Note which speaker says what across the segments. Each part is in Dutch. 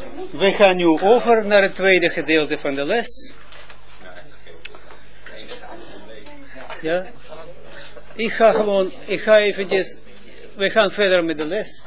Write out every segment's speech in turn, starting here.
Speaker 1: We gaan nu over naar het tweede gedeelte van de les. Ja. Ik ga eventjes, we gaan verder met de les.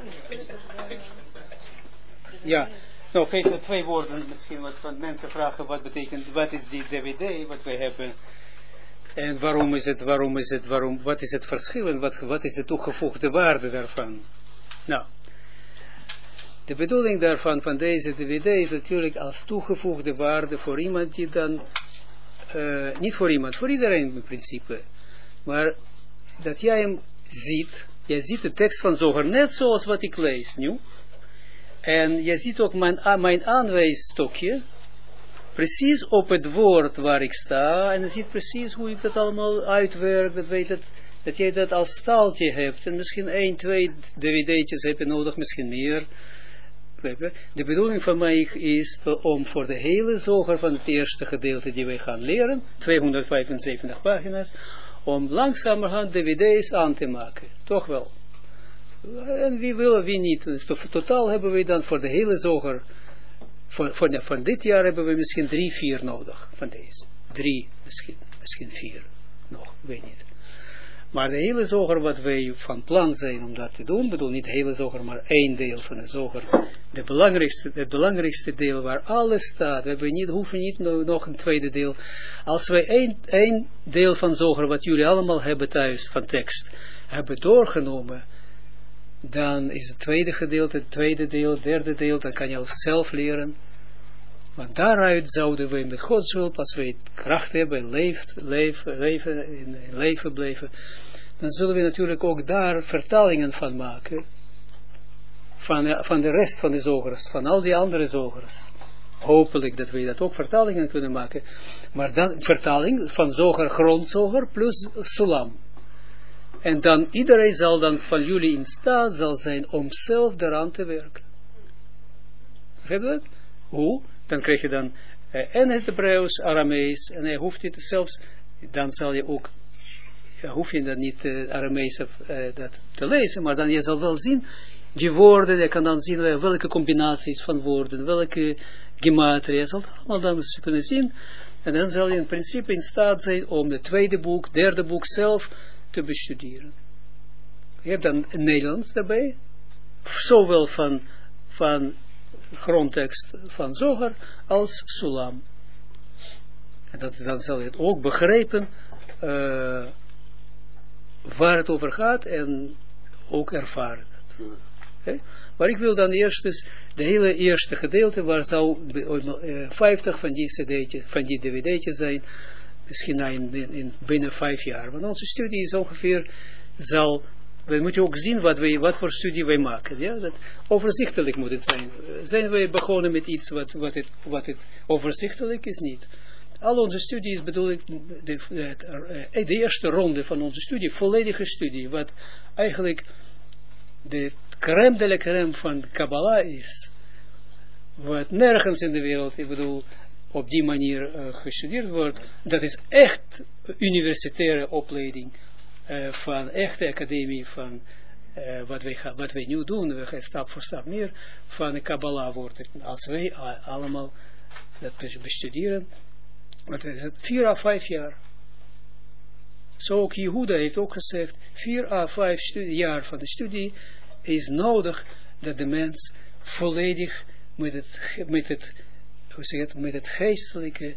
Speaker 1: Ja, nog even 2 woorden misschien, wat van mensen vragen, wat betekent, wat is die DVD, wat wij hebben, en wat is het verschil, en wat is de toegevoegde waarde daarvan. Nou, de bedoeling daarvan, van deze DVD, is natuurlijk als toegevoegde waarde voor iemand die dan, niet voor iemand, voor iedereen in principe, maar dat jij hem ziet, jij ziet de tekst van Zohar, net zoals wat ik lees nu, en je ziet ook mijn aanwijsstokje, precies op het woord waar ik sta, en je ziet precies hoe ik dat allemaal uitwerk, dat jij dat als staaltje hebt, en misschien 1, 2 dvd'tjes heb je nodig, misschien meer. De bedoeling van mij is om voor de hele Zohar van het eerste gedeelte die wij gaan leren, 275 pagina's, om langzamerhand dvd's aan te maken. Toch wel. En wie wil, wie niet. Dus totaal hebben we dan voor de hele Zohar, van dit jaar hebben we misschien 3, 4 nodig. Van deze. 3, misschien 4 nog, weet niet. Maar de hele Zohar wat wij van plan zijn om dat te doen, bedoel niet de hele Zohar, maar 1 deel van de Zohar. Het belangrijkste deel waar alles staat. We hoeven niet nog een tweede deel. Als wij 1 deel van Zohar, wat jullie allemaal hebben thuis, van tekst, hebben doorgenomen, dan is het tweede gedeelte, het tweede deel, het derde deel, dan kan je zelf leren. Want daaruit zouden we met Gods hulp, als we kracht hebben, leven blijven, dan zullen we natuurlijk ook daar vertalingen van maken, van de rest van de Zogers, van al die andere Zogers. Hopelijk dat we dat ook vertalingen kunnen maken, maar dan vertaling van Zoger, grondzoger plus Sulam. En dan iedereen zal dan van jullie in staat zal zijn om zelf daaraan te werken. Begrijp je dat? Hoe? Dan krijg je dan en het Hebreeuws, Aramees, en je hoeft het zelfs, dan zal je ook, hoef je dan niet Aramees dat te lezen, maar dan je zal wel zien, die woorden, je kan dan zien welke combinaties van woorden, welke gematria, je zal het allemaal dan kunnen zien, en dan zal je in principe in staat zijn om het tweede boek, derde boek zelf te bestuderen. Je hebt dan Nederlands daarbij, zowel van grondtekst van Zohar als Sulam. En dan zal je het ook begrijpen waar het over gaat en ook ervaren. Okay? Maar ik wil dan eerst dus de hele eerste gedeelte, waar zou 50 van die cd'tjes, van die dvd'tjes zijn, misschien binnen 5 jaar. Want onze studie is ongeveer, we moeten ook zien wat voor studie wij maken. Ja? Dat overzichtelijk moet het zijn. Zijn wij begonnen met iets wat het overzichtelijk is? Niet. Al onze studies bedoel ik, de eerste ronde van onze studie, volledige studie, wat eigenlijk de crème de la crème van Kabbalah is, wat nergens in de wereld, ik bedoel, op die manier gestudeerd wordt, dat is echt universitaire opleiding, van echte academie, van wat wij nu doen, we gaan stap voor stap meer, van de Kabbalah wordt het, als wij allemaal dat bestuderen, wat is het, 4 à 5 jaar. Zo ook Jehuda heeft ook gezegd, 4 à 5 jaar van de studie is nodig dat de mens volledig met het geestelijke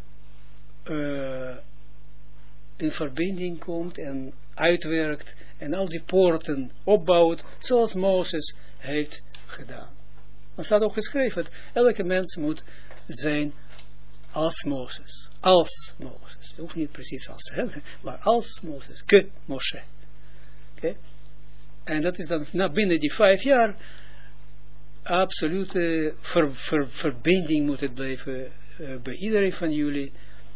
Speaker 1: in verbinding komt en uitwerkt en al die poorten opbouwt zoals Mozes heeft gedaan. Er staat ook geschreven dat elke mens moet zijn als Mozes. Als Mozes. Je hoeft niet precies als hem, maar als Mozes. Ke Moshe. Okay? En dat is dan binnen die 5 jaar absolute verbinding moet het blijven bij iedereen van jullie.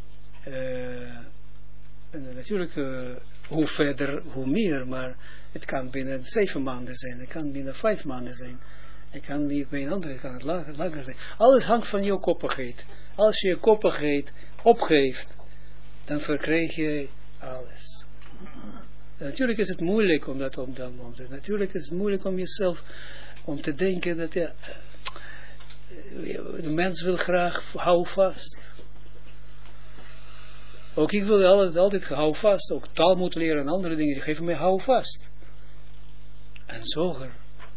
Speaker 1: En natuurlijk hoe verder, hoe meer, maar het kan binnen 7 maanden zijn, het kan binnen 5 maanden zijn, het kan bij een andere kan het langer zijn. Alles hangt van je koppigheid. Als je je koppigheid opgeeft, dan verkrijg je alles. En natuurlijk is het moeilijk om dat om te. Natuurlijk is het moeilijk om jezelf, om te denken dat de mens wil graag hou vast. Ook ik wil altijd hou vast. Ook taal moeten leren en andere dingen. Die geven mij hou vast. En Zoger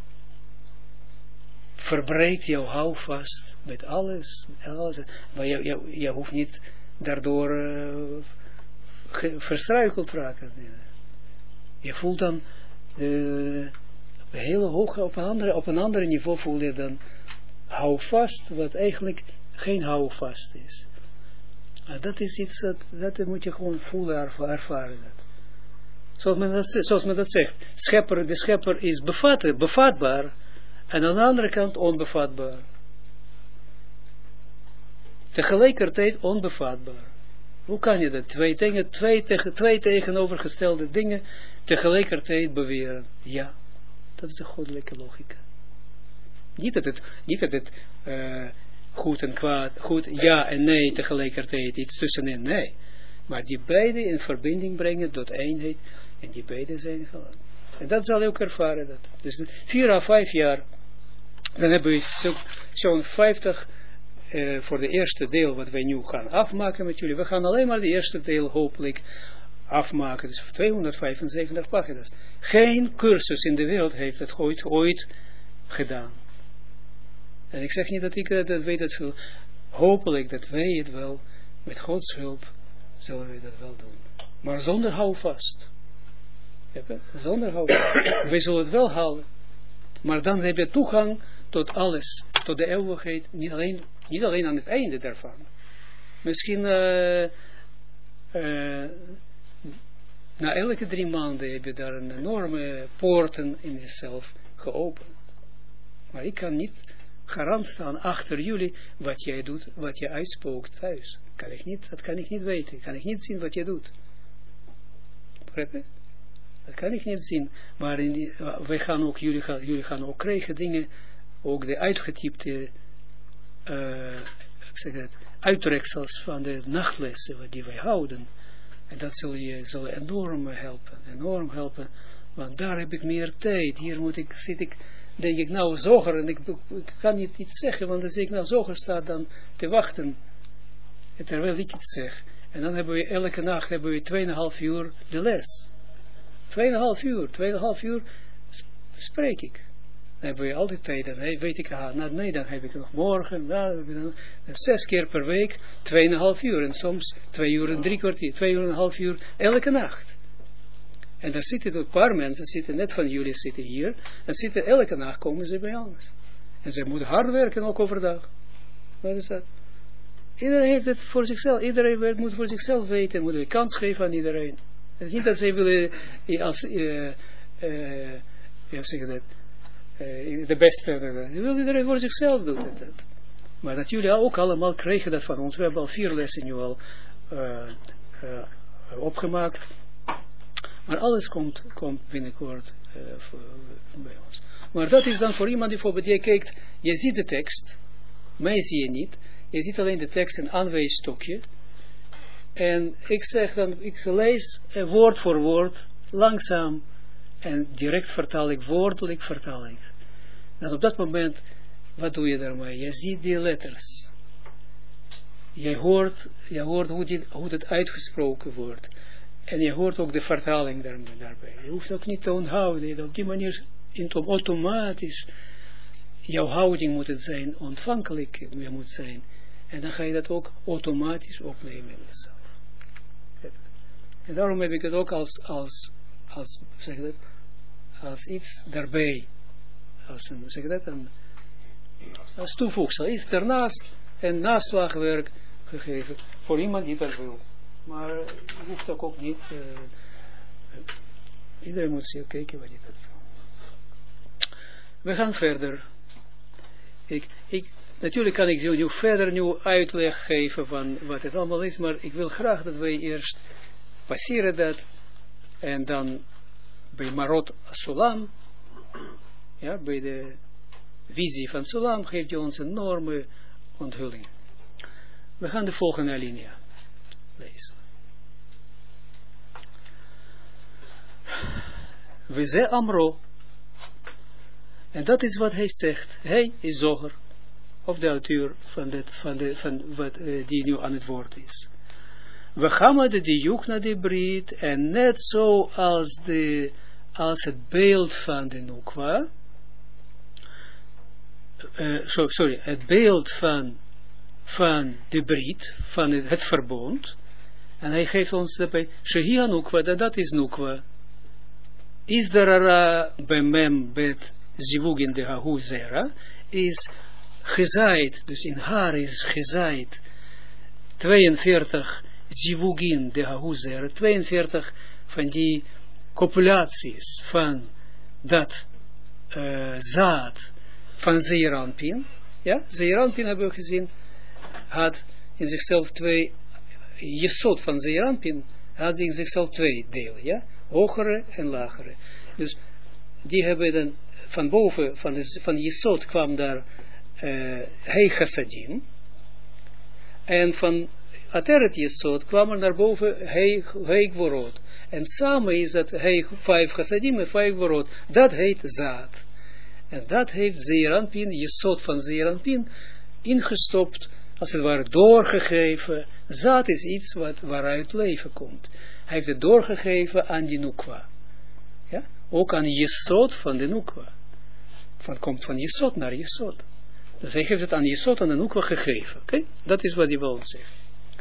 Speaker 1: verbreekt jouw hou vast met alles. Maar je hoeft niet daardoor verstruikeld te raken. Je voelt dan hele hoog op een ander niveau voel je dan hou vast, wat eigenlijk geen hou vast is. En dat is iets dat moet je gewoon voelen, ervaren. Zoals men dat zegt. De schepper is bevatbaar en aan de andere kant onbevatbaar. Tegelijkertijd onbevatbaar. Hoe kan je dat? Twee tegenovergestelde dingen tegelijkertijd beweren. Ja, dat is de goddelijke logica. Niet dat het goed en kwaad, goed ja en nee tegelijkertijd iets tussenin, nee. Maar die beide in verbinding brengen tot eenheid en die beide zijn gewoon. En dat zal je ook ervaren. Dat. Dus 4 à 5 jaar, dan hebben we zo'n 50 voor de eerste deel wat wij nu gaan afmaken met jullie. We gaan alleen maar de eerste deel hopelijk afmaken. Dus 275 pagina's. Geen cursus in de wereld heeft het ooit gedaan. En ik zeg niet dat ik dat weet dat veel. Hopelijk dat wij het wel, met Gods hulp, zullen we dat wel doen. Maar zonder houvast. Zonder houvast. Wij zullen het wel halen. Maar dan heb je toegang tot alles. Tot de eeuwigheid. Niet alleen aan het einde daarvan. Misschien na elke 3 maanden heb je daar een enorme poorten in jezelf geopend. Maar ik kan niet garant staan achter jullie wat jij doet, wat je uitspookt thuis. Dat kan ik niet weten. Kan ik niet zien wat je doet. Begrijp je? Dat kan ik niet zien. Maar wij gaan ook, jullie gaan ook krijgen dingen, ook de uitgetypte uittreksels van de nachtlessen die wij houden. En dat zal enorm helpen. Want daar heb ik meer tijd. Hier zit ik, denk ik nou Zoger, en ik kan niet iets zeggen, want als ik nou Zoger sta dan te wachten, terwijl ik iets zeg. En dan hebben we elke nacht 2,5 uur de les. 2,5 uur spreek ik. Dan hebben we altijd tijd, dan weet ik, nee, dan heb ik nog morgen, dan 6 keer per week, 2,5 uur. En soms 2 uur en 3 kwartier, 2,5 uur elke nacht. En daar zitten een paar mensen, net van jullie zitten hier, en elke nacht komen ze bij ons. En ze moeten hard werken, ook overdag. Wat is dat? Iedereen heeft het voor zichzelf, iedereen moet voor zichzelf weten, moet een kans geven aan iedereen. Het is niet dat zij willen, de beste, wil iedereen voor zichzelf doen. Maar dat jullie ook allemaal krijgen dat van ons. We hebben al 4 lessen nu al opgemaakt. Maar alles komt binnenkort bij ons. Maar dat is dan voor iemand die bijvoorbeeld, je kijkt, je ziet de tekst, mij zie je niet, je ziet alleen de tekst, een aanwijsstokje. En ik zeg dan, ik lees woord voor woord, langzaam, en direct vertaal ik, woordelijk vertaal ik. En op dat moment, wat doe je daarmee? Je ziet die letters. Je hoort hoe het uitgesproken wordt. En je hoort ook de vertaling daarbij. Je hoeft ook niet te onthouden. Op die manier, automatisch, jouw houding moet het zijn, ontvankelijk moet zijn. En dan ga je dat ook automatisch opnemen in jezelf. En daarom heb ik het ook als iets daarbij. Als toevoegsel. Iets daarnaast en naslagwerk gegeven. Voor iemand die dat wil. Maar je hoeft ook niet. Iedereen moet zelf kijken wat je dat wil. We gaan verder. Natuurlijk kan ik nu verder uitleg geven van wat het allemaal is. Maar ik wil graag dat wij eerst passeren dat. En dan bij Marot Sulam. Ja, bij de visie van Sulam geeft hij ons een enorme onthulling. We gaan de volgende alinea lezen. We zijn Amro. En dat is wat hij zegt. Hij is Zoger. of de auteur van wat die nu aan het woord is. We gaan met de Yukna de Brit, en net zo als het beeld van de Nukwa, het beeld van de Brit, van het verbond, en hij geeft ons daarbij, Shehia Nukwa, dat is Nukwa, is darara bemem bet zivugin de hahu zera, is gezaaid, dus in haar is gezaaid 42 zivugin de hahu zera, 42 van die copulaties van dat zaad van Zeeranpin. Ja, Zeeranpin hebben we gezien, had in zichzelf twee, Jesod van Zeeranpin had in zichzelf twee delen, ja, hogere en lagere. Dus die hebben dan van boven, van Jesod kwam daar Hei Chassadim, en van Ateret Jesod kwam er naar boven Hei Gvorot. En samen is dat 5 Chassadim en 5 Gvorot. Dat heet zaad. En dat heeft Zeeranpin, Jesod van Zeeranpin, ingestopt, als het ware doorgegeven. Zaad is iets waaruit leven komt. Hij heeft het doorgegeven aan die Nukwa. Ja? Ook aan Jesod van de Nukwa. Komt van Jesod naar Jesod. Dus hij heeft het aan Jesod, aan de Nukwa gegeven. Okay? Dat is wat hij wil zeggen.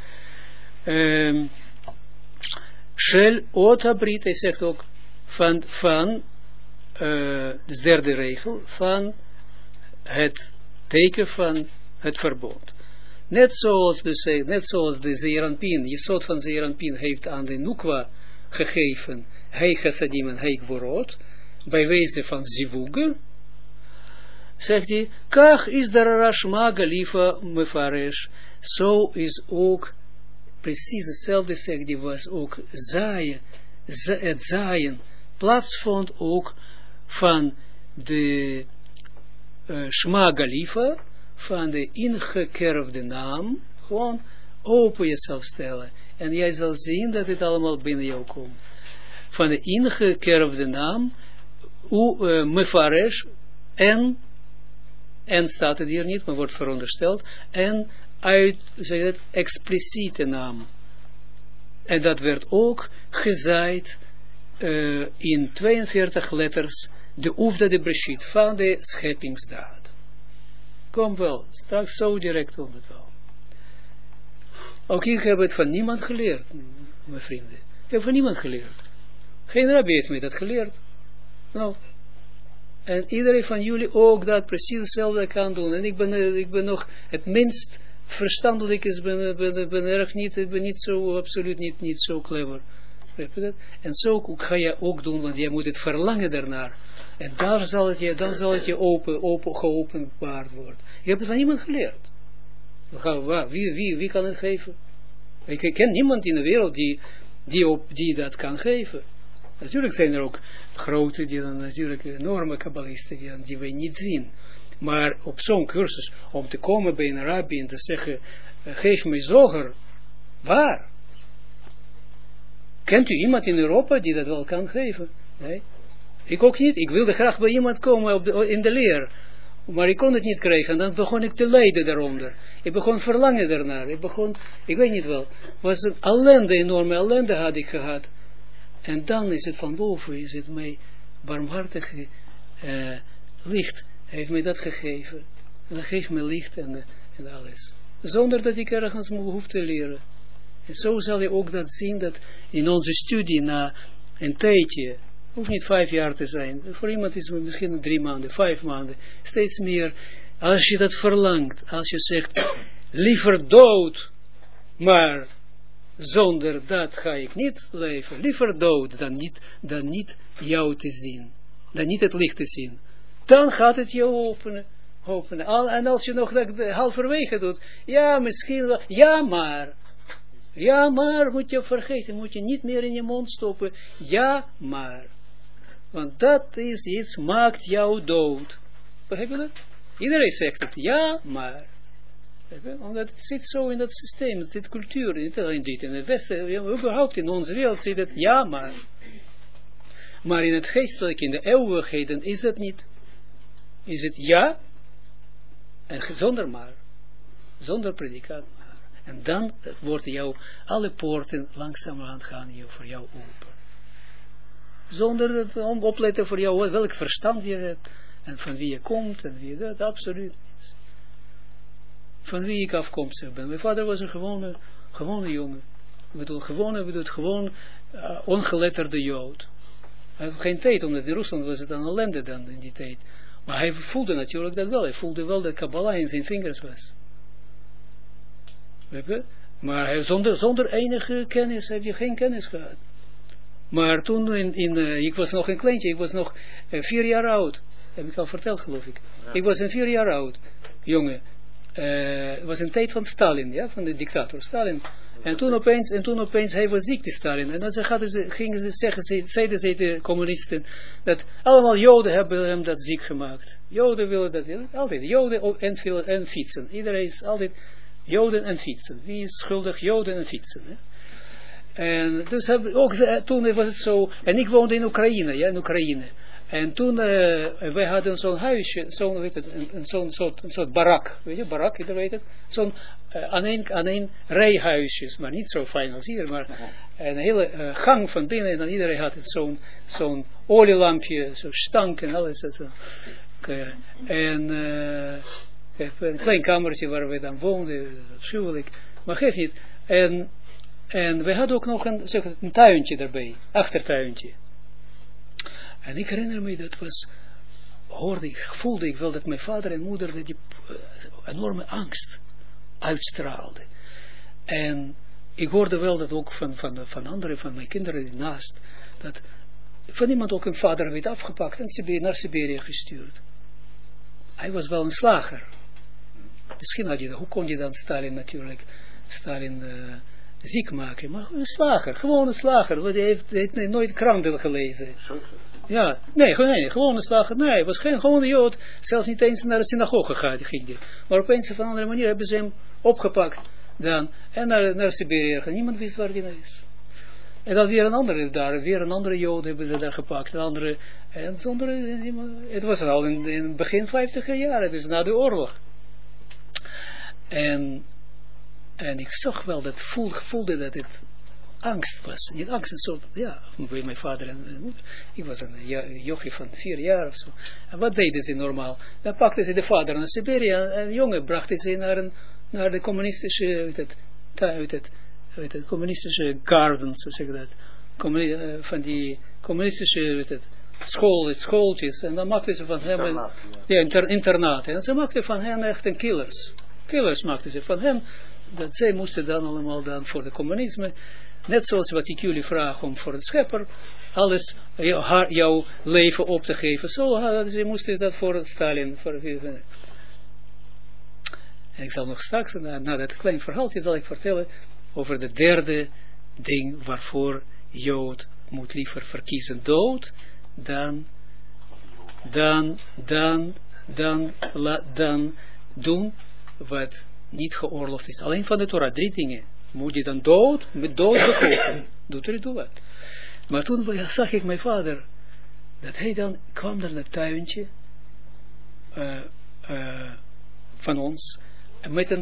Speaker 1: Shel Otabrit, hij zegt ook dus derde regel, van het teken van het verbond. Net zoals de Zeeranpin, Jesod van Zeeranpin heeft aan de Nukwa gegeven, Hei Chassadim en Hei Gvorot, bij wijze van Zivuge, zegt hij, Kach is darara shma galifa mefaresh, zo is ook precies hetzelfde, zegt hij, was ook het zaaien plaatsvond ook van de Shma Galifa, van de ingekerfde naam, gewoon open jezelf stellen. En jij zal zien dat het allemaal binnen jou komt. Van de ingekerfde naam, Mefaresh, en staat het hier niet, maar wordt verondersteld, en uit, zeg het, expliciete naam. En dat werd ook gezaaid in 42 letters, de Oefda de Breshit, van de scheppingsdaad. Kom wel, straks zo direct om het wel. Ook hier hebben we het van niemand geleerd, mijn vrienden. Ik heb van niemand geleerd. Geen rabbi heeft mij dat geleerd. Nou, en iedereen van jullie ook dat precies hetzelfde kan doen. En ik ben nog het minst verstandelijk is, ben niet zo, absoluut niet zo clever. En zo ga je ook doen, want jij moet het verlangen daarnaar. En dan zal het je geopenbaard worden. Je hebt het van niemand geleerd. Wie kan het geven? Ik ken niemand in de wereld die dat kan geven. Natuurlijk zijn er ook grote, die dan natuurlijk enorme kabbalisten die wij niet zien. Maar op zo'n cursus, om te komen bij een rabbi en te zeggen, geef me zoger, waar? Kent u iemand in Europa die dat wel kan geven? Nee. Ik ook niet. Ik wilde graag bij iemand komen in de leer. Maar ik kon het niet krijgen. En dan begon ik te lijden daaronder. Ik begon verlangen daarnaar. Ik weet niet wel. Was een ellende, enorme ellende had ik gehad. En dan is het van boven, is het mij barmhartige licht. Hij heeft mij dat gegeven. En dan geeft mij licht en alles. Zonder dat ik ergens hoef te leren. En zo zal je ook dat zien, dat in onze studie na een tijdje, hoeft niet 5 jaar te zijn, voor iemand is het misschien 3 maanden, 5 maanden, steeds meer, als je dat verlangt, als je zegt, liever dood, maar zonder dat ga ik niet leven, liever dood dan niet jou te zien, dan niet het licht te zien, dan gaat het jou openen. En als je nog dat halverwege doet, ja misschien wel, ja maar, moet je vergeten, moet je niet meer in je mond stoppen, ja maar, want dat is iets, maakt jou dood. Begrijp je dat? Iedereen zegt het, ja maar. Omdat het zit zo in dat systeem, het zit cultuur, niet alleen dit, in het Westen, überhaupt in onze wereld zit het, ja maar. Maar in het geestelijke, in de eeuwigheden, is dat niet. Is het ja, En zonder maar. Zonder predicaat maar. En dan worden jou alle poorten langzamerhand gaan voor jou open. Zonder het opletten voor jou welk verstand je hebt. En van wie je komt en wie dat. Absoluut niets. Van wie ik afkomstig ben. Mijn vader was een gewone jongen. Ik bedoel, gewoon ongeletterde Jood. Hij had geen tijd, omdat in Rusland was het een ellende dan in die tijd. Maar hij voelde natuurlijk dat wel. Hij voelde wel dat Kabbalah in zijn vingers was. Maar hij, zonder enige kennis, heeft hij geen kennis gehad. Maar toen, ik was nog een kleintje, ik was nog 4 jaar oud. Heb ik al verteld, geloof ik. Ja. Ik was 4 jaar oud, jongen. Het was een tijd van Stalin, ja, van de dictator Stalin. En toen opeens, hij was ziek, die Stalin. En dan zeiden ze de communisten, dat allemaal Joden hebben hem dat ziek gemaakt. Joden willen dat, altijd. Joden en fietsen. Iedereen is altijd Joden en fietsen. Wie is schuldig? Joden en fietsen. Hè? En dus toen was het zo, en ik woonde in Oekraïne, ja, in Oekraïne. En toen, wij hadden zo'n huisje, zo'n soort barak, weet je, barak, iedereen weet het, zo'n aan een rij huisjes, maar niet zo fijn als hier, maar een hele gang van binnen, en dan iedereen had het zo'n olielampje, zo'n stank en alles. En een klein kamertje waar we dan woonden, schuwelijk, maar geef niet. En we hadden ook nog een tuintje daarbij, achtertuintje. En ik herinner me, dat was, voelde ik wel dat mijn vader en moeder die enorme angst uitstraalden. En ik hoorde wel dat ook van anderen, van mijn kinderen die naast, dat van iemand ook een vader werd afgepakt en naar Siberië gestuurd. Hij was wel een slager. Misschien had je, hoe kon je dan Stalin ziek maken, maar een slager, gewoon een slager, want hij heeft nooit kranten gelezen. Ja, nee, gewoon een slager, nee, hij was geen gewone Jood, zelfs niet eens naar de synagoge ging hij. Maar op een of andere manier hebben ze hem opgepakt dan, en naar Siberië gegaan, niemand wist waar hij is. En dan weer een andere Jood hebben ze daar gepakt, het was al in begin 50er jaren, dus na de oorlog. En ik zag wel dat voelde dat het angst was. Niet angst, een soort, ja, bij mijn vader en moeder. Ik was een jochie van 4 jaar of zo. En wat deden ze normaal? Dan pakten ze de vader naar Siberië en de jongen brachten ze naar de communistische, communistische garden, zo zeg ik dat. Van die communistische, schooltjes. En dan maakten ze van hem, internaten. En ze maakten van hen echt een killers. Killers maakten ze van hem. Dat zij moesten dan allemaal voor de communisme, net zoals wat ik jullie vraag om voor de schepper, alles, jouw leven op te geven. Zo, ze moesten dat voor Stalin. En ik zal nog straks, na dat klein verhaaltje, zal ik vertellen over de derde ding waarvoor Jood moet liever verkiezen dood, dan doen wat niet geoorloofd is. Alleen van de Torah, 3 dingen. Moet je dan met dood bekopen. Doe wat. Maar toen zag ik mijn vader, dat hij dan kwam naar het tuintje van ons, met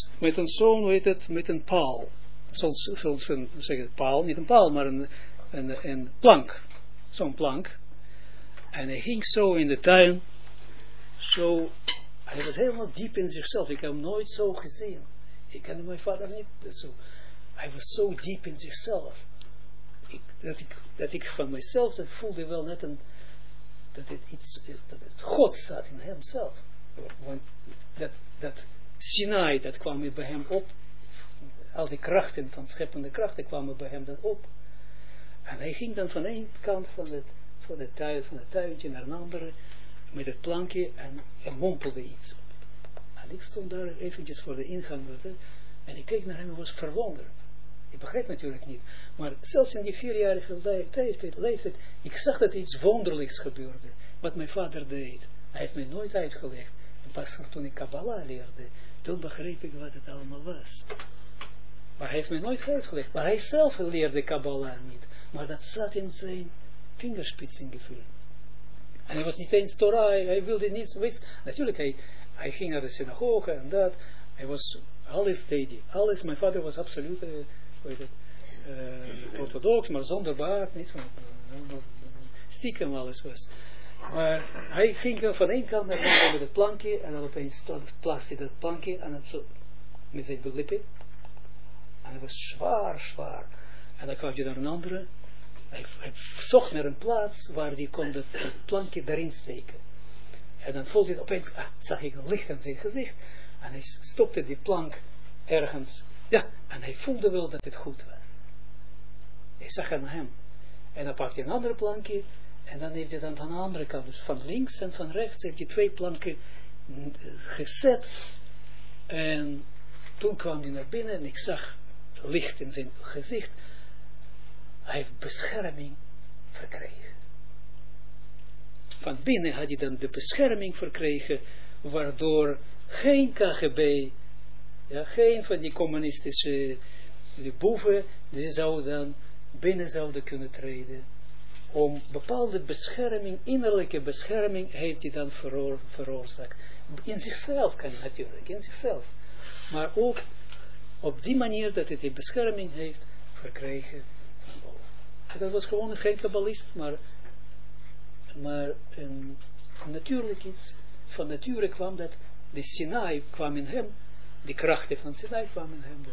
Speaker 1: een paal. Een paal, niet een paal, maar een plank. Zo'n plank. En hij ging zo in de tuin, zo. Hij was helemaal diep in zichzelf. Ik heb hem nooit zo gezien. Ik kende mijn vader niet zo. Hij was zo diep in zichzelf. Dat ik van mezelf, dat voelde wel net dat het God zat in hemzelf. Want dat Sinai, dat kwam bij hem op. Al die krachten van scheppende krachten kwamen bij hem dan op. En hij ging dan van één kant van het tuintje naar een andere, met het plankje en mompelde iets. En ik stond daar eventjes voor de ingang en ik keek naar hem en was verwonderd. Ik begreep natuurlijk niet, maar zelfs in die 4-jarige leeftijd, ik zag dat iets wonderlijks gebeurde, wat mijn vader deed. Hij heeft me nooit uitgelegd. En pas toen ik Kabbalah leerde, toen begreep ik wat het allemaal was. Maar hij heeft me nooit uitgelegd. Maar hij zelf leerde Kabbalah niet. Maar dat zat in zijn vingerspitsengevoel. En hij was niet eens Torah, hij wilde niets weten. Natuurlijk, Hij ging naar de synagoge en dat. Hij was, alles deed hij. Alles, mijn vader was absoluut, orthodox, maar zonder baard, niets van, stiekem alles was. Maar hij ging van één kant naar de andere met het plankje, en dan opeens plaatste hij dat plankje, en het zo, met zijn lippen. En het was zwaar. En dan kwam je naar een andere. Hij zocht naar een plaats waar hij kon het plankje daarin steken. En dan voelde hij opeens, zag ik een licht aan zijn gezicht. En hij stopte die plank ergens. Ja, en hij voelde wel dat het goed was. Hij zag aan hem. En dan pakte hij een andere plankje. En dan heeft hij dan aan de andere kant. Dus van links en van rechts heeft hij 2 planken gezet. En toen kwam hij naar binnen en ik zag licht in zijn gezicht. Hij heeft bescherming verkregen. Van binnen had hij dan de bescherming verkregen, waardoor geen KGB, ja, geen van die communistische die boeven, die zouden binnen zouden kunnen treden. Om bepaalde bescherming, innerlijke bescherming, heeft hij dan veroorzaakt. In zichzelf kan natuurlijk, in zichzelf. Maar ook op die manier dat hij die bescherming heeft verkregen. En dat was gewoon geen kabbalist, maar een natuurlijk iets. Van nature kwam dat, de Sinai kwam in hem, de krachten van Sinai kwamen in hem.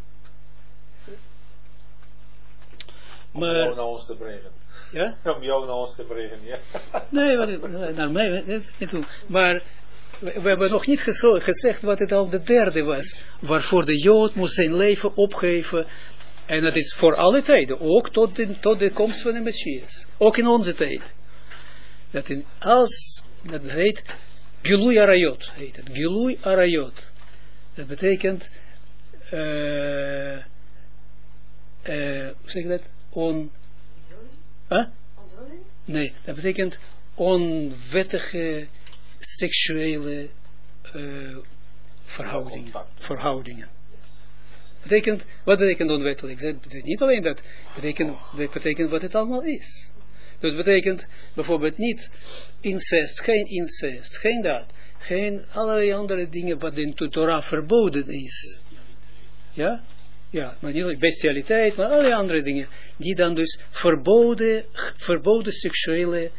Speaker 2: Maar, om jou naar ons te brengen.
Speaker 1: Ja?
Speaker 2: Om jou naar ons te brengen, ja.
Speaker 1: Nee, naar mij, niet doen. Maar we hebben nog niet gezegd wat het al de derde was. Waarvoor de Jood moest zijn leven opgeven. En dat is voor alle tijden. Ook tot de komst van de Messias. Ook in onze tijd. Dat heet Gilui Arayot. Heet het. Gilui Arayot. Dat betekent hoe zeg je dat? Nee, dat betekent onwettige seksuele verhoudingen. Wat betekent onwettelijk? Dat betekent niet alleen dat, dat betekent wat het allemaal is. Dus het betekent bijvoorbeeld niet incest, geen dat, geen allerlei andere dingen wat in de Torah verboden is. Ja? Ja, maar niet alleen bestialiteit, maar allerlei andere dingen, die dan dus verboden seksuele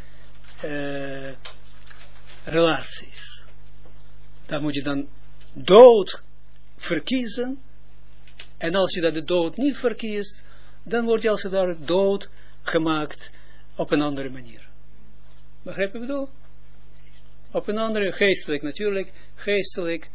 Speaker 1: relaties. Daar moet je dan dood verkiezen. En als je dat de dood niet verkiest, dan word je als het daar dood gemaakt op een andere manier. Begrijp je wat ik bedoel? Op een andere, geestelijk natuurlijk, geestelijk,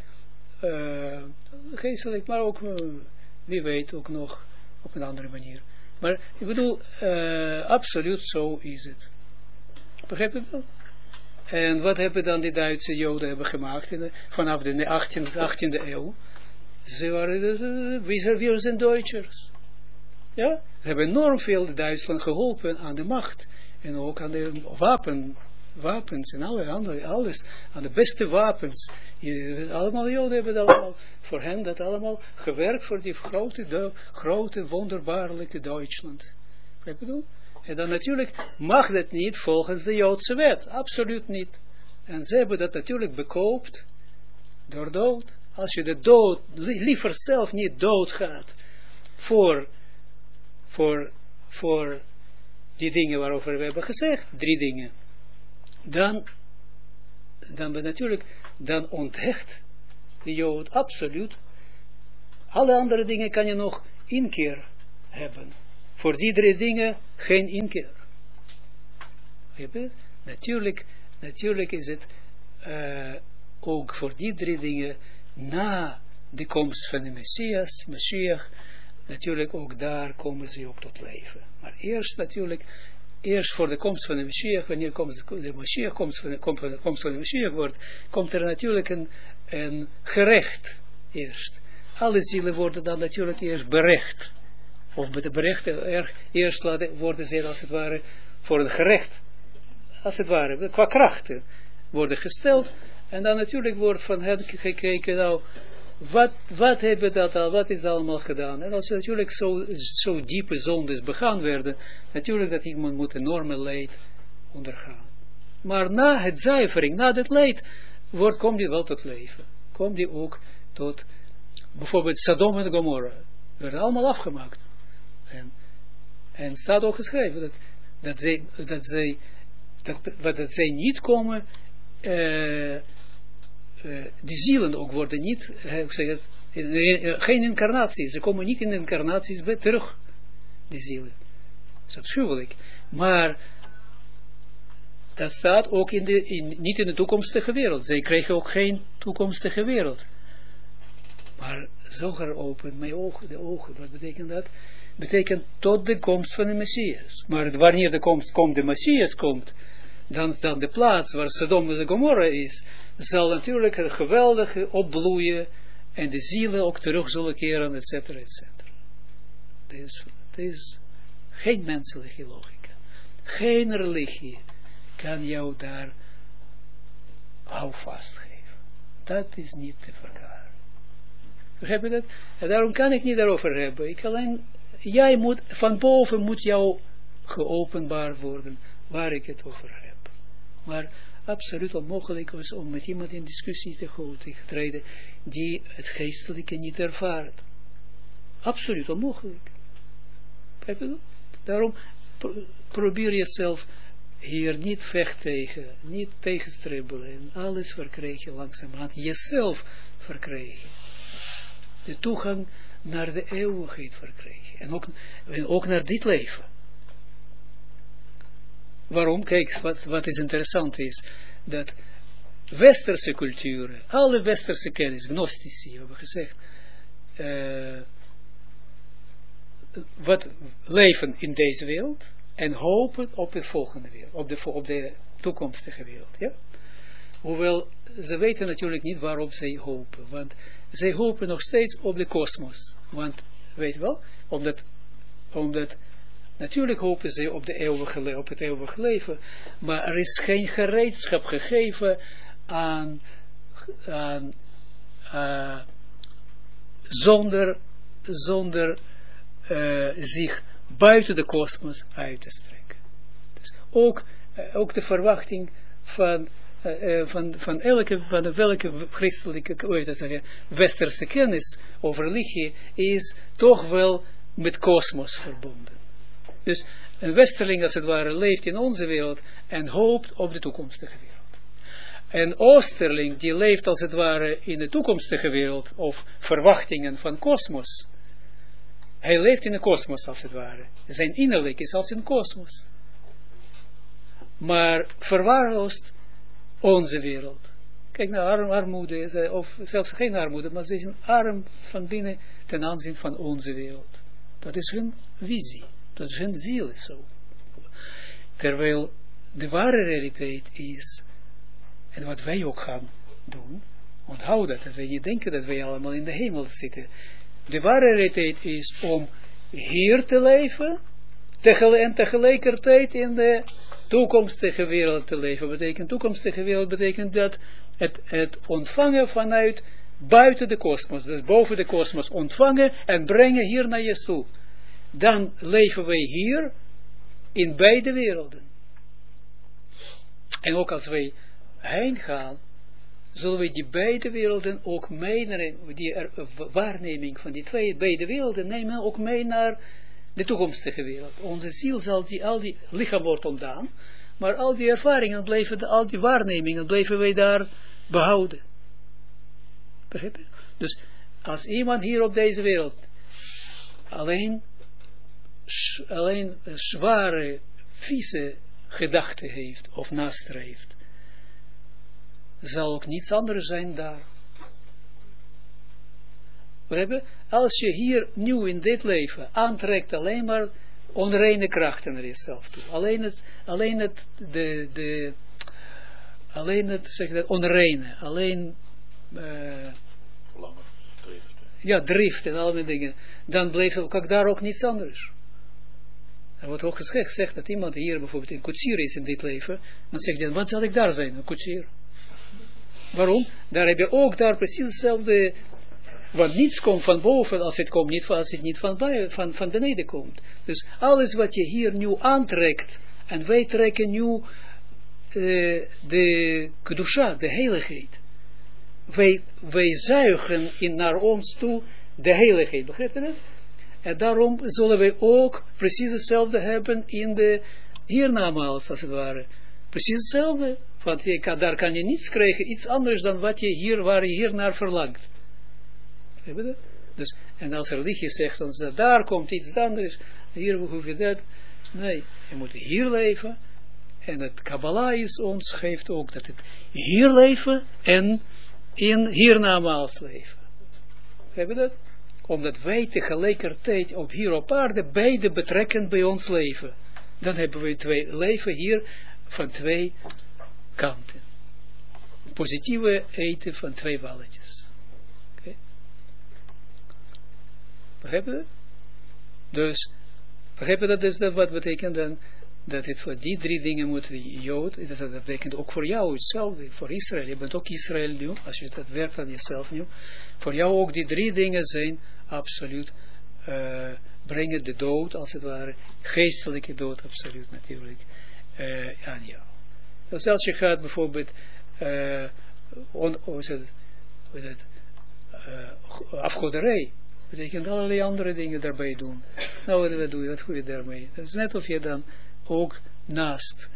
Speaker 1: maar ook, wie weet, ook nog op een andere manier. Maar ik bedoel, absoluut zo is het. Begrijp je wel? En wat hebben dan die Duitse Joden hebben gemaakt vanaf de 18e eeuw? Ze waren, we zijn Duitsers. Ja? Ze hebben enorm veel Duitsland geholpen aan de macht. En ook aan de wapens en alles. Aan de beste wapens. Allemaal Joden hebben allemaal, voor hen dat allemaal gewerkt voor die grote wonderbaarlijke Duitsland. Wat ik bedoel? En dan natuurlijk mag dat niet volgens de Joodse wet. Absoluut niet. En ze hebben dat natuurlijk bekoopt door dood. Als je de dood, liever zelf niet doodgaat voor die dingen waarover we hebben gezegd, 3 dingen, dan onthecht de Jood absoluut. Alle andere dingen kan je nog inkeer hebben. Voor die 3 dingen geen inkeer. Natuurlijk is het ook voor die 3 dingen na de komst van de Messias, natuurlijk ook daar komen ze ook tot leven. Maar eerst voor de komst van de Messias, wanneer de Messias komst van de Messias wordt, komt er natuurlijk een gerecht eerst. Alle zielen worden dan natuurlijk eerst berecht. Of met de berechten eerst worden ze als het ware voor een gerecht, als het ware, qua krachten worden gesteld. En dan natuurlijk wordt van hen gekeken, nou, wat hebben dat al, wat is allemaal gedaan? En als natuurlijk zo diepe zondes begaan werden, natuurlijk dat iemand moet enorme leed ondergaan. Maar na het zuivering, na het leed, komt die wel tot leven. Komt die ook tot, bijvoorbeeld Sodom en Gomorra, werden allemaal afgemaakt. En staat ook geschreven dat zij niet komen, die zielen ook worden niet, hoe zeg het, geen incarnaties, ze komen niet in incarnaties terug, die zielen. Dat is afschuwelijk. Maar dat staat ook niet in de toekomstige wereld. Zij kregen ook geen toekomstige wereld. Maar Zohar opent mijn ogen, de ogen. Wat betekent dat? Betekent tot de komst van de Messias. Maar wanneer de Messias komt, dan de plaats waar Sodom en Gomorra is, zal natuurlijk een geweldige opbloeien en de zielen ook terug zullen keren, et cetera, et cetera. Het is geen menselijke logica. Geen religie kan jou daar houvast geven. Dat is niet te verklaren. Begrijp je dat? En daarom kan ik niet daarover hebben. Jij moet, van boven moet jou geopenbaar worden waar ik het over heb. Maar absoluut onmogelijk is om met iemand in discussie te treden die het geestelijke niet ervaart. Absoluut onmogelijk. Begrijp je dat? Daarom probeer jezelf hier niet vecht tegen, niet tegenstribbelen en alles verkrijgen langzamerhand. Jezelf verkrijgen. De toegang naar de eeuwigheid verkrijgen. En ook naar dit leven. Waarom? Kijk, wat is interessant is, dat westerse culturen, alle westerse kennis, gnostici, we hebben gezegd, wat leven in deze wereld en hopen op de volgende wereld, op de toekomstige wereld. Ja? Hoewel, ze weten natuurlijk niet waarop zij hopen, want zij hopen nog steeds op de kosmos. Want, weet je wel, omdat natuurlijk hopen ze op het eeuwige leven, maar er is geen gereedschap gegeven aan zonder zich buiten de kosmos uit te strekken. Dus ook de verwachting van welke christelijke, westerse kennis over religie is toch wel met kosmos verbonden. Dus een westerling als het ware leeft in onze wereld en hoopt op de toekomstige wereld. Een oosterling die leeft als het ware in de toekomstige wereld of verwachtingen van kosmos. Hij leeft in de kosmos als het ware. Zijn innerlijk is als een kosmos. Maar verwaarloost onze wereld. Kijk naar armoede, of zelfs geen armoede, maar ze zijn arm van binnen ten aanzien van onze wereld. Dat is hun visie. Dat is hun ziel is zo. Terwijl de ware realiteit is, en wat wij ook gaan doen, onthoud dat wij niet denken dat wij allemaal in de hemel zitten. De ware realiteit is om hier te leven, en tegelijkertijd in de toekomstige wereld te leven. Toekomstige wereld betekent dat het ontvangen vanuit buiten de kosmos, dus boven de kosmos ontvangen en brengen hier naar je toe. Dan leven wij hier in beide werelden. En ook als wij heen gaan, zullen we die beide werelden ook meenemen, die waarneming van die beide werelden nemen ook mee naar de toekomstige wereld. Onze ziel zal al die lichaam wordt ontdaan, maar al die ervaringen blijven, al die waarnemingen blijven wij daar behouden. Begrijp je? Dus als iemand hier op deze wereld alleen zware, vieze gedachten heeft of nastreeft, zal ook niets anders zijn daar. Als je hier nu in dit leven aantrekt alleen maar onreine krachten naar jezelf toe. Alleen het zeg dat, onreine. Alleen drift en alle dingen. Dan blijft ook daar ook niets anders. Er wordt ook gezegd dat iemand hier bijvoorbeeld een koetsier is in dit leven. Dan zegt hij, wat zal ik daar zijn? Een koetsier. Waarom? Daar heb je ook daar precies hetzelfde. Want niets komt van boven als het niet van beneden komt. Dus alles wat je hier nu aantrekt, en wij trekken nu de kedusha, de heiligheid, wij zuigen naar ons toe de heiligheid, begrijp je dat? En daarom zullen wij ook precies hetzelfde hebben in de hiernamaals, als het ware. Precies hetzelfde, want daar kan je niets krijgen, iets anders dan wat je waar je hier naar verlangt. Begrijp je dat? Dus, en als religie zegt ons dat daar komt iets anders, hier hoef je dat. Nee, je moet hier leven. En het Kabbalah is ons geeft ook dat het hier leven en in hiernamaals leven. Begrijp je dat? Omdat wij tegelijkertijd hier op aarde beide betrekken bij ons leven. Dan hebben we twee leven hier van twee kanten. Positieve eten van twee balletjes. Okay. Begrijp je dat? Dus, begrijp je dat? Dus dat wat betekent dan? Dat het voor die drie dingen moet de Jood, dat betekent ook voor jou hetzelfde, voor Israël. Je bent ook Israël nu, als je dat werkt aan jezelf nu. Voor jou ook die drie dingen zijn absoluut, brengen de dood, als het ware, geestelijke dood, absoluut natuurlijk, aan jou. Dus als je gaat bijvoorbeeld, afgoderij, betekent allerlei andere dingen daarbij doen. Nou, wat doe je, wat doe je daarmee? Dat is net of je dan ook naast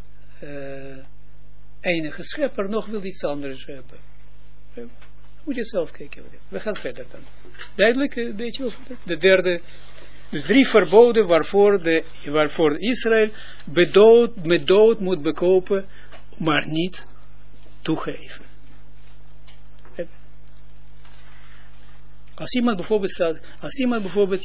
Speaker 1: enige schepper nog wil iets anders hebben. Moet je zelf kijken. We gaan verder dan. Duidelijk, een beetje over de derde. Dus 3 verboden waarvoor Israël met dood moet bekopen, maar niet toegeven. Als iemand bijvoorbeeld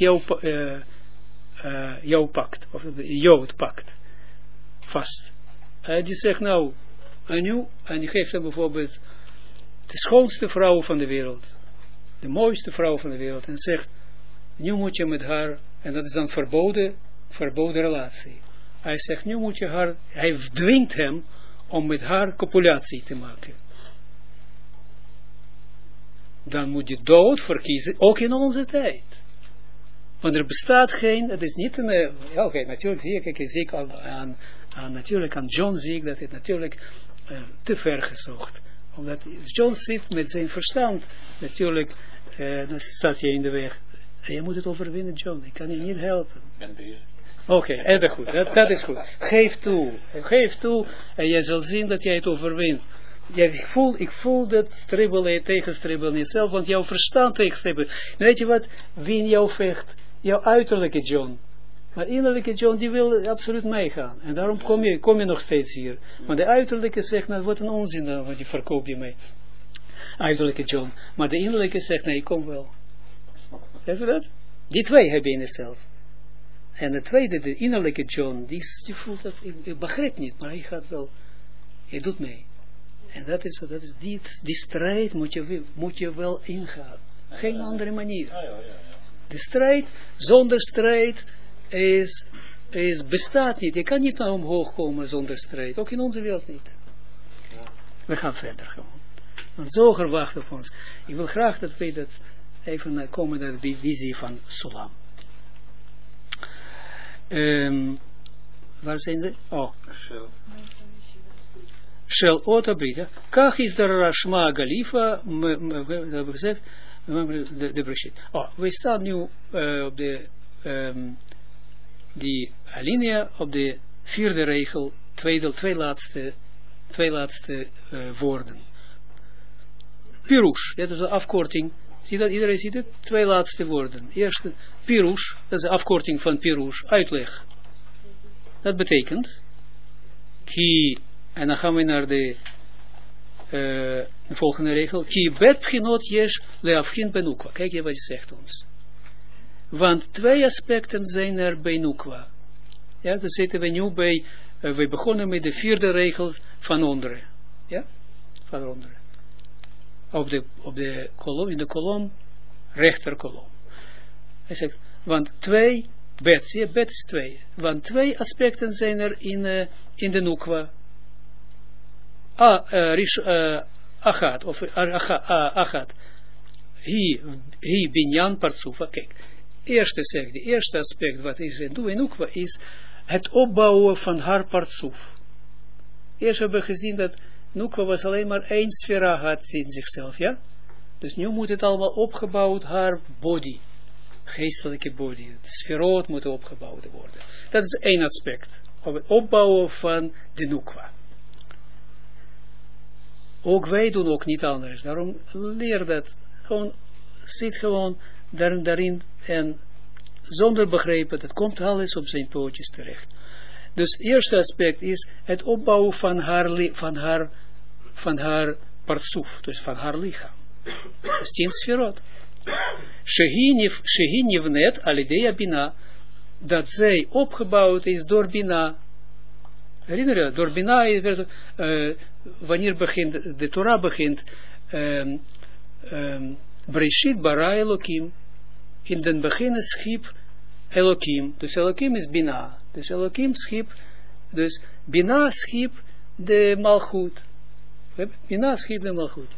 Speaker 1: jou pakt, of Jood pakt, vast. En die zegt nou, en die geeft hem bijvoorbeeld de schoonste vrouw van de wereld, de mooiste vrouw van de wereld, en zegt, nu moet je met haar, en dat is dan verboden relatie. Hij zegt, nu moet je haar, hij dwingt hem om met haar copulatie te maken. Dan moet je dood verkiezen, ook in onze tijd. Want er bestaat geen, het is niet een, ja oké, natuurlijk zie ik natuurlijk aan John zie ik dat het natuurlijk te ver gezocht. Omdat John zit met zijn verstand, natuurlijk, dan staat je in de weg. En je moet het overwinnen, John, ik kan je niet helpen. Oké, erg goed, dat is goed. Geef toe, en je zal zien dat jij het overwint. Ja, ik voel dat stribbelen, tegenstribbelen in jezelf, want jouw verstand tegenstribbelen. Weet je wat, wie in jou vecht? Jouw uiterlijke John. Maar innerlijke John, die wil absoluut meegaan. En daarom kom je nog steeds hier. Maar de uiterlijke zegt, nou wat een onzin dan, want die verkoop je mee. Uiterlijke John. Maar de innerlijke zegt, nee, kom wel. Heb je dat? Die twee heb je in jezelf. En de tweede, de innerlijke John, die voelt dat, ik begrijp niet, maar hij gaat wel, hij doet mee. En dat is die strijd moet je wel ingaan. Geen andere manier. De strijd, zonder strijd, bestaat niet. Je kan niet naar omhoog komen zonder strijd. Ook in onze wereld niet. We gaan verder gewoon. Want Zoger wacht op ons. Ik wil graag dat wij dat even komen naar de visie van Sulam. Waar zijn we? Oh. Shel Otabrit. Kach is de Rashma Galifa, we hebben gezegd, de Breshit. Oh, we staan nu op de die alinea, op de 4e regel, twee laatste woorden. Pirush, dat is de afkorting. Zie dat, iedereen ziet het? 2 laatste woorden. Eerste, Pirush, dat is de afkorting van Pirush, uitleg. Dat betekent, en dan gaan we naar de volgende regel. Ki bet pchinot yesh leafkin benukwa. Kijk je wat je zegt ons. Want 2 aspecten zijn er bij nukwa. Ja, dan zitten we nu bij, we begonnen met de 4e regel van onderen. Ja, van onderen. Op de kolom, in de kolom, rechterkolom. Hij zegt, want 2 bet, zie je, bet is 2. Want 2 aspecten zijn er in de nukwa. Achat, of achat. Hi binyan partsufa. Kijk, de eerste aspect wat is in nukwa is het opbouwen van haar partsuf. Eerst hebben we gezien dat
Speaker 3: Nukwa was alleen maar één sfera had in zichzelf, ja? Dus nu moet het allemaal opgebouwd, haar body, geestelijke body, de sferoot moet opgebouwd worden. Dat is één aspect, op het opbouwen van de Nukwa. Ook wij doen ook niet anders, daarom leer dat, gewoon, zit gewoon daarin en zonder begrijpen, dat komt alles op zijn pootjes terecht. Dus het eerste aspect is het opbouwen van haar partsoef, dus van haar lichaam. Dat is 10 sferot. Shehi nivnet alidea bina, dat zij opgebouwd is door bina. Herinner je, door bina, wanneer de Torah begint, Bereshit bara Elohim, in den beginnen schiep Elohim, dus Elohim is bina, dus Elohim schiep, dus bina schiep de malchut, bina schiep de malchut.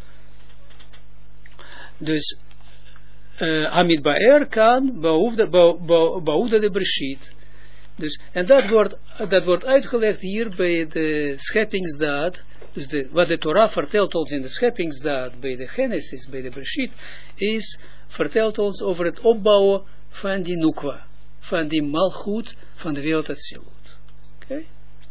Speaker 3: Dus Hamid Baer kan Bauda de Bereshit. Dus, en dat wordt uitgelegd hier bij de scheppingsdaad. Dus wat de Torah vertelt ons in de scheppingsdaad bij de Genesis, bij de Bereshit, vertelt ons over het opbouwen van die Nukwa, van die malchut van de wereld Atsilut. Oké?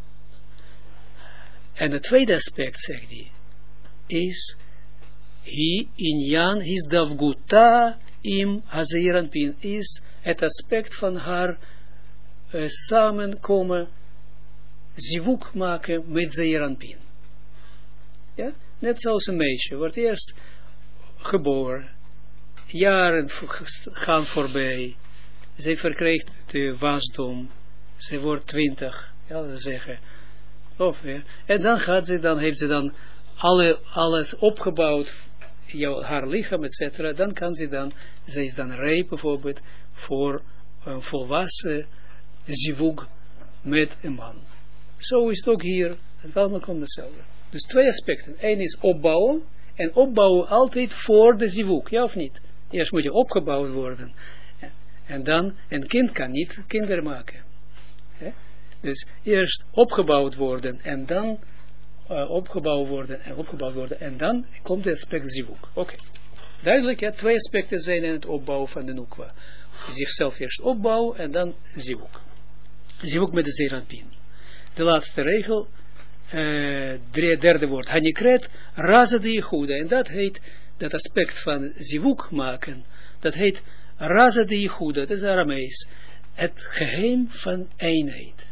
Speaker 3: En het tweede aspect, zegt hij, is inyan his davguta im hazeeranpin, is het aspect van haar samenkomen, zivuk maken met zeeranpin. Ja? Net zoals een meisje, wordt eerst geboren, jaren gaan voorbij, zij verkrijgt de wasdom, ze wordt 20, ja, we zeggen, of, ja. En dan heeft ze dan alles opgebouwd, haar lichaam, etc. Dan kan zij is dan rijp bijvoorbeeld voor een volwassen zivug met een man. Zo is het ook hier, het allemaal komt hetzelfde. Dus 2 aspecten. Eén is opbouwen, en opbouwen altijd voor de zivug, ja of niet? Eerst moet je opgebouwd worden. En dan, een kind kan niet kinderen maken. Dus eerst opgebouwd worden, en dan opgebouwd worden, en dan komt het aspect zivug. Oké. Duidelijk, ja, 2 aspecten zijn in het opbouwen van de Nukwa. Zichzelf eerst opbouwen, en dan zivug. Zivug met de zeeranpin. De laatste regel, derde woord, Hanikret, Raza de Yehuda. En dat heet, dat aspect van zivug maken, dat heet Raza de Yehuda, dat is Aramees. Het geheim van eenheid.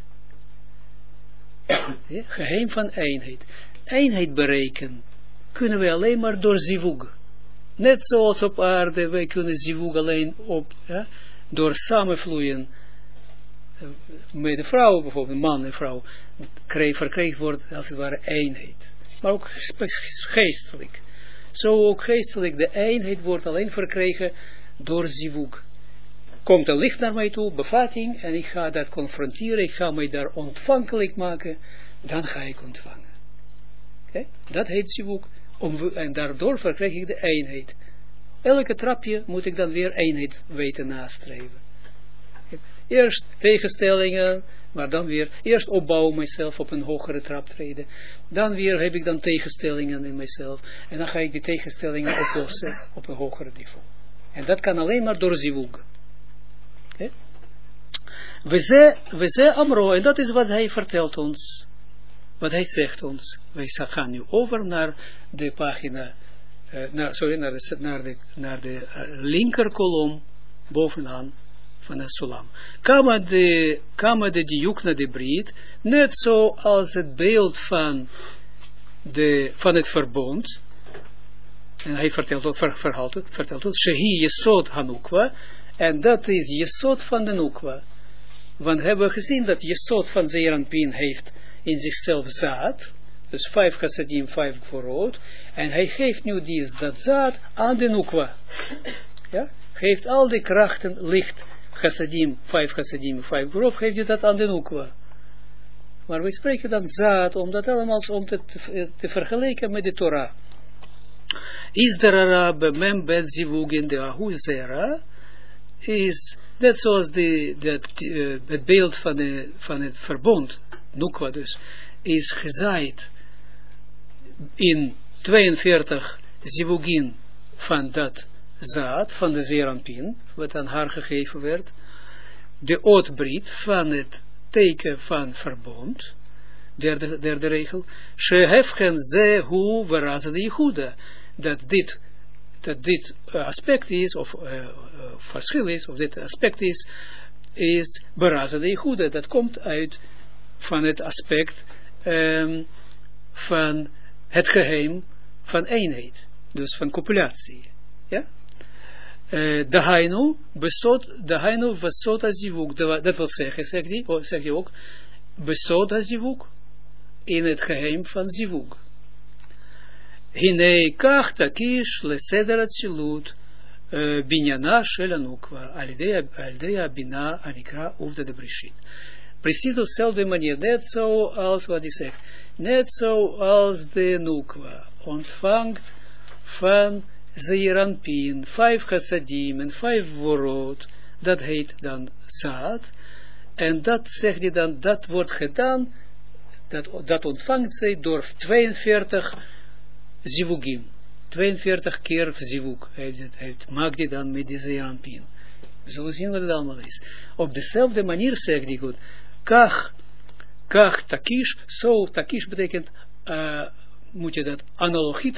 Speaker 3: Geheim van eenheid. Eenheid bereiken kunnen we alleen maar door zivug. Net zoals op aarde, wij kunnen zivug alleen door samenvloeien met de vrouw, bijvoorbeeld man en vrouw, verkreeg wordt als het ware eenheid. Maar ook geestelijk. Zo ook geestelijk, de eenheid wordt alleen verkregen door zivug. Komt een licht naar mij toe, bevatting, en ik ga dat confronteren, ik ga mij daar ontvankelijk maken, dan ga ik ontvangen. Okay? Dat heet zivug, en daardoor verkrijg ik de eenheid. Elke trapje moet ik dan weer eenheid weten nastreven. Eerst tegenstellingen, maar dan weer, eerst opbouwen mijzelf op een hogere trap treden. Dan weer heb ik dan tegenstellingen in mijzelf, en dan ga ik die tegenstellingen oplossen op een hogere niveau. En dat kan alleen maar door zivug. We ze Amro, en dat is wat hij vertelt ons, wat hij zegt ons. Wij gaan nu over naar de pagina, naar de linker kolom bovenaan van het sulam. Kama de diukna de brit, net zoals het beeld van het verbond. En hij vertelt ons, Shehi Yesod Hanukwa, en dat is Yesod van de Nukwa. Want we hebben gezien dat Yesod van Zeeranpin heeft in zichzelf zaad, dus 5 chassadim, 5 gvorot, en hij geeft nu dat zaad aan de Nukwa. Ja? Geeft al die krachten, licht, chassadim, 5 5 gvorot, geeft hij dat aan de Nukwa. Maar we spreken dan zaad, om dat allemaal om te vergelijken met de Torah. Is de rara bemem bet zivug in de ahuzera, is net zoals het beeld van het verbond, Nukwa dus, is gezaaid in 42 zivugin van dat zaad, van de zeeranpien, wat aan haar gegeven werd, de ootbriet van het teken van verbond, derde regel, shehefchen zehu verazade Yehuda, dat dit aspect is, of verschil is, of dit aspect is berazade Yehuda, dat komt uit van het aspect van het geheim van eenheid, dus van copulatie, ja? Dahainu besot azivuk, dat wil zeggen, zegt hij ook, besot azivuk, in het geheim van zivuk. Hinei kach takish leseder atzilut, binyana shel anukwa, aldea bina anikra ufda de brishit. Precies op dezelfde manier, net zoals wat hij zegt, net zoals de nukwa ontvangt van Zeeranpien, 5 chassadim en 5 worot, dat heet dan zaad, en dat zegt hij dan, dat wordt gedaan, dat ontvangt zij door 42 zivugim, 42 keer zivug, maakt hij dan met die Zeeranpien. We zullen zien wat het allemaal is. Op dezelfde manier zegt hij goed, kach takish, zo takish betekent, moet je dat analogie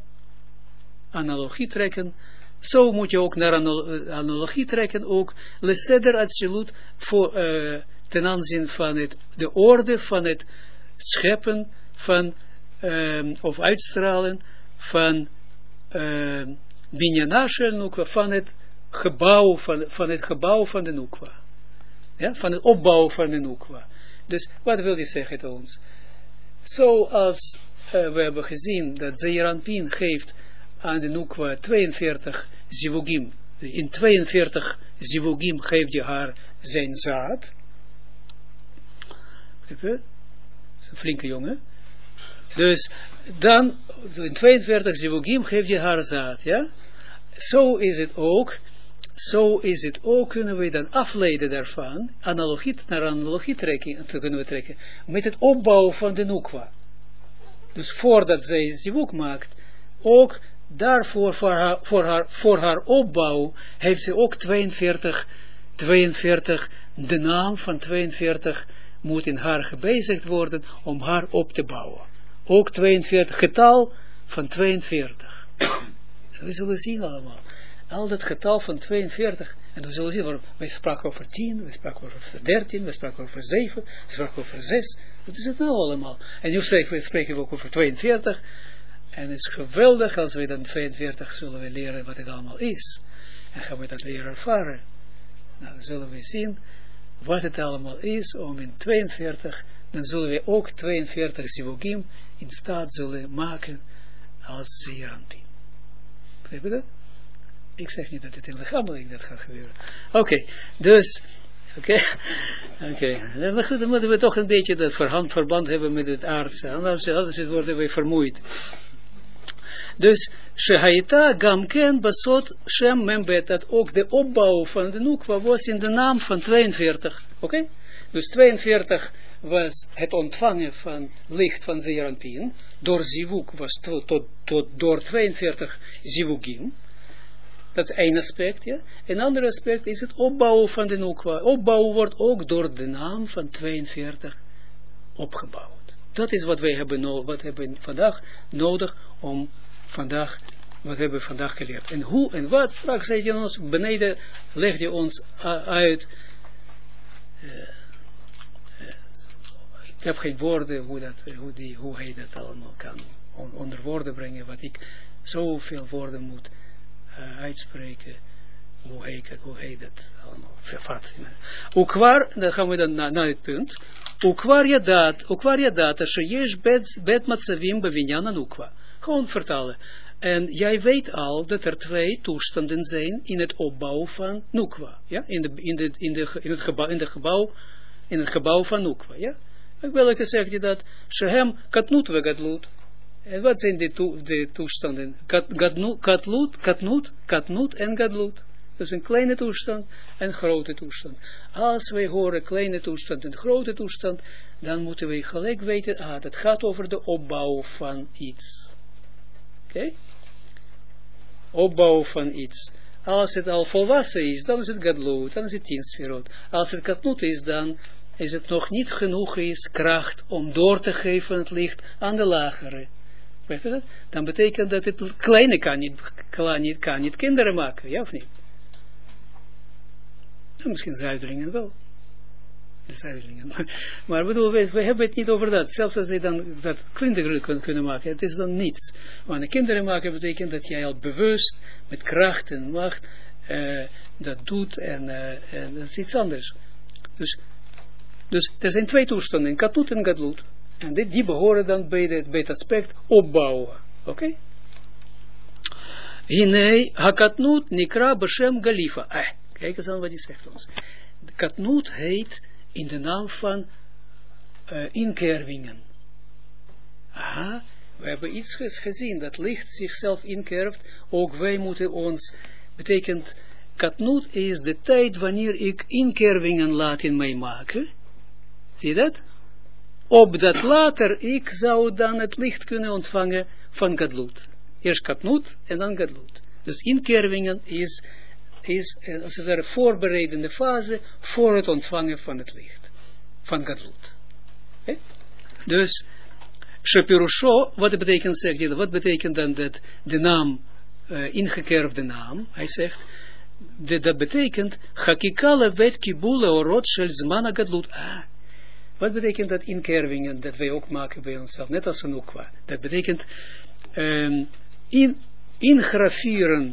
Speaker 3: trekken, zo moet je ook naar analogie trekken, ook leseder atzilut, ten aanzien van de orde van het scheppen van, of uitstralen van binyana shel nukwa, van het gebouw van de nukwa. Ja, van het opbouw van de nukwa. Dus, wat wil hij zeggen tot ons? Zoals we hebben gezien, dat Zeeranpien geeft aan de nukwa 42 zivugim. In 42 zivugim geeft hij haar zijn zaad. Dat is een flinke jongen. Dus dan, in 42 zivugim geeft hij haar zaad. Ja? Zo is het ook, kunnen we dan afleiden daarvan, naar analogie trekken, met het opbouwen van de nukwa. Dus voordat zij zivug maakt, ook daarvoor, voor haar opbouw, heeft ze ook 42, de naam van 42 moet in haar gebezigd worden, om haar op te bouwen. Ook 42, getal van 42. We zullen zien allemaal. Al dat getal van 42, en we zullen zien, we spraken over 10, we spraken over 13, we spraken over 7, we spraken over 6, wat is het nou allemaal? En nu spreken we ook over 42, en het is geweldig als we dan 42 zullen we leren wat het allemaal is. En gaan we dat leren ervaren. Nou, dan zullen we zien wat het allemaal is, om in 42, dan zullen we ook 42 zivugim in staat zullen maken als Zeeranpien. Begrijp je dat? Ik zeg niet dat het in lichamelijk dat gaat gebeuren. Oké, dus, oké. Maar goed, dan moeten we toch een beetje dat verband hebben met het aardse, anders worden we vermoeid. Dus, Shehaita Gamken Basot Shem Membet, dat ook de opbouw van de nukwa was in de naam van 42. Oké? Dus 42 was het ontvangen van licht van Zeeranpien, door zivug was door 42 zivugim. Dat is één aspect, ja. Een ander aspect is het opbouwen van de nukwa. Opbouwen wordt ook door de naam van 42 opgebouwd. Dat is wat wij hebben, wat hebben vandaag nodig om vandaag, wat hebben we vandaag geleerd. En hoe en wat, straks zeg je ons, beneden leg je ons uit. Ik heb geen woorden hoe hij dat allemaal kan onder woorden brengen, wat ik zoveel woorden moet uitspreken, hoe hij dat allemaal vervat. Ook waar, dan gaan we dan naar het punt, ook waar je dat, als je jesh bet matzavim bevinyan nukwa. Gewoon vertalen. En jij weet al dat er 2 toestanden zijn in het opbouw van nukwa. Ja? In het gebouw van nukwa. Ja? Welke zegt je dat? Shehem katnut ve gadlut. En wat zijn de toestanden? Katnut en gadlut. Dus een kleine toestand en grote toestand. Als wij horen kleine toestand en grote toestand, dan moeten wij gelijk weten, dat gaat over de opbouw van iets. Oké? Opbouw van iets. Als het al volwassen is, dan is het gadlut, dan is het 10 sferot. Als het katnut is, dan is het nog niet genoeg kracht om door te geven het licht aan de lagere. Weet je dat? Dan betekent dat het kleine kan niet kinderen maken, ja of niet? En misschien zuidelingen wel. De zuidelingen. Maar bedoel, we hebben het niet over dat. Zelfs als ze dan dat kinderen kunnen maken, het is dan niets. Maar kinderen maken betekent dat jij al bewust, met kracht en macht, dat doet en dat is iets anders. Dus er zijn 2 toestanden, katnut en gadlut. En die behoren dan bij het aspect opbouwen. Oké? Hinei hakatnut nikra b'shem galifa. Kijk eens aan wat hij zegt ons. De katnut heet in de naam van inkervingen. Aha, we hebben iets gezien, dat licht zichzelf inkerft. Ook wij moeten ons, betekent, katnut is de tijd wanneer ik inkervingen laat in mij maken. Zie je dat? Opdat later ik zou dan het licht kunnen ontvangen van gadlut. Eerst katnut en dan gadlut. Dus inkervingen is als het ware voorbereidende fase voor het ontvangen van het licht. Van gadlut. Dus, Shapirusho, wat betekent, zegt hij, wat betekent dan dat de naam, ingekerfde naam, hij zegt, dat betekent, Hakikale wet kibule orot shel zmana gadlut. Wat betekent dat inkervingen, dat wij ook maken bij onszelf, net als een ukwa. Dat betekent, ingraveren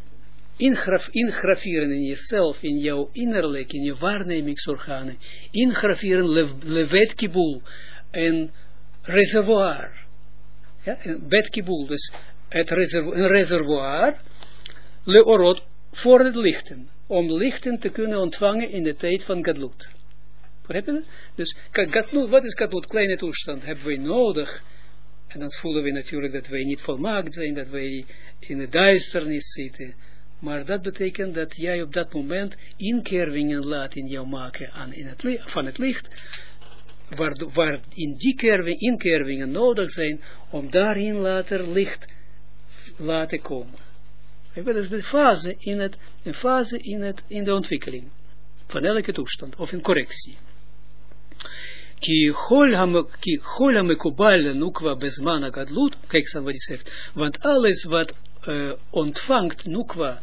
Speaker 3: in jezelf, in jouw innerlijk, in je waarnemingsorganen, ingraveren levet kibul, een reservoir, ja, een bet kibul, dus een reservoir, leorot, voor het lichten, om lichten te kunnen ontvangen in de tijd van gadlut. Begrijp je dat? Dus gadlut, wat is gadlut? Kleine toestand hebben wij nodig. En dan voelen we natuurlijk dat wij niet volmaakt zijn, dat wij in de duisternis zitten. Maar dat betekent dat jij op dat moment inkervingen laat in jou maken van het licht, waar in die inkervingen nodig zijn, om daarin later licht laten komen. Dat is de fase in de ontwikkeling van elke toestand, of in correctie. Ki chol hamekubal nukwa bezmana gadlut, kijk eens aan wat hij zegt, want alles wat ontvangt nukwa,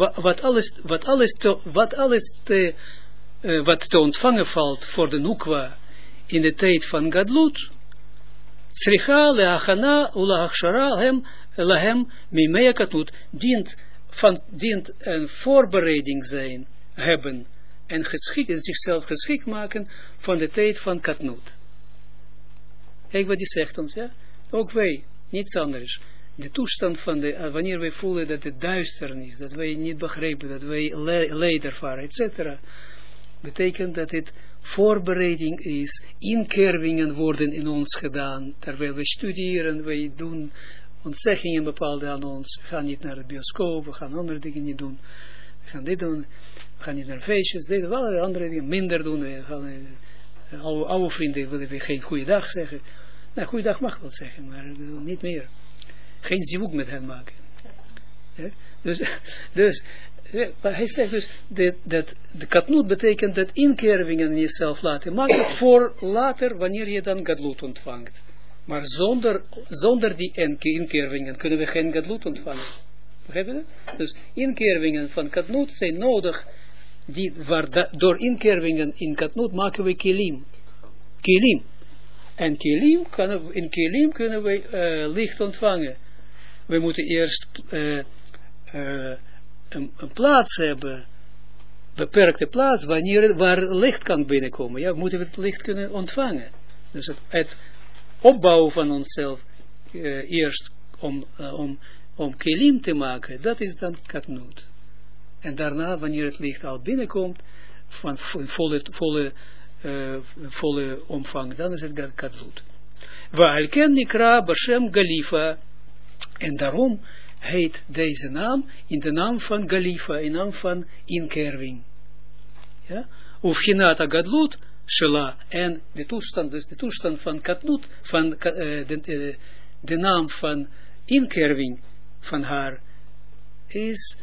Speaker 3: wat te ontvangen valt voor de nukwa in de tijd van gadlut, tsricha leachana ulahachshara lahem mimea katnut, dient een voorbereiding zijn, hebben, en zichzelf geschikt maken van de tijd van katnut. Kijk wat hij zegt ons, ja? Ook wij, niets anders. De toestand van wanneer wij voelen dat het duister is, dat wij niet begrijpen, dat wij leed ervaren, etc. Betekent dat het voorbereiding is, inkervingen worden in ons gedaan, terwijl we studeren, wij doen ontzeggingen bepaalde aan ons, we gaan niet naar de bioscoop, we gaan andere dingen niet doen, we gaan dit doen, we gaan niet naar feestjes, dit, allerlei andere dingen minder doen, we gaan, oude vrienden willen we geen goeiedag zeggen, nou goeiedag mag ik wel zeggen, maar niet meer. Geen zivuk met hen maken. Ja? Dus hij zegt dus dat de katnut betekent dat inkervingen in jezelf laten maken voor later wanneer je dan gadlut ontvangt. Maar zonder die inkervingen kunnen we geen gadlut ontvangen. Begrijp je dat? Dus inkervingen van katnut zijn nodig. Door inkervingen in katnut maken we kelim. Kelim. En in kelim kunnen we licht ontvangen. We moeten eerst een plaats hebben, beperkte plaats, waar licht kan binnenkomen. Ja, moeten we het licht kunnen ontvangen. Dus het opbouwen van onszelf eerst om kelim te maken, dat is dan katnut. En daarna, wanneer het licht al binnenkomt, van volle omvang, dan is het gadlut. Wa'alken nikra b'shem galifa. En daarom heet deze naam in de naam van Galifa, in de naam van inkerving. Ja? Ufchinata Gadlut, Shela, en de toestand, dus de toestand van Katnut, van de naam van inkerving van haar, is,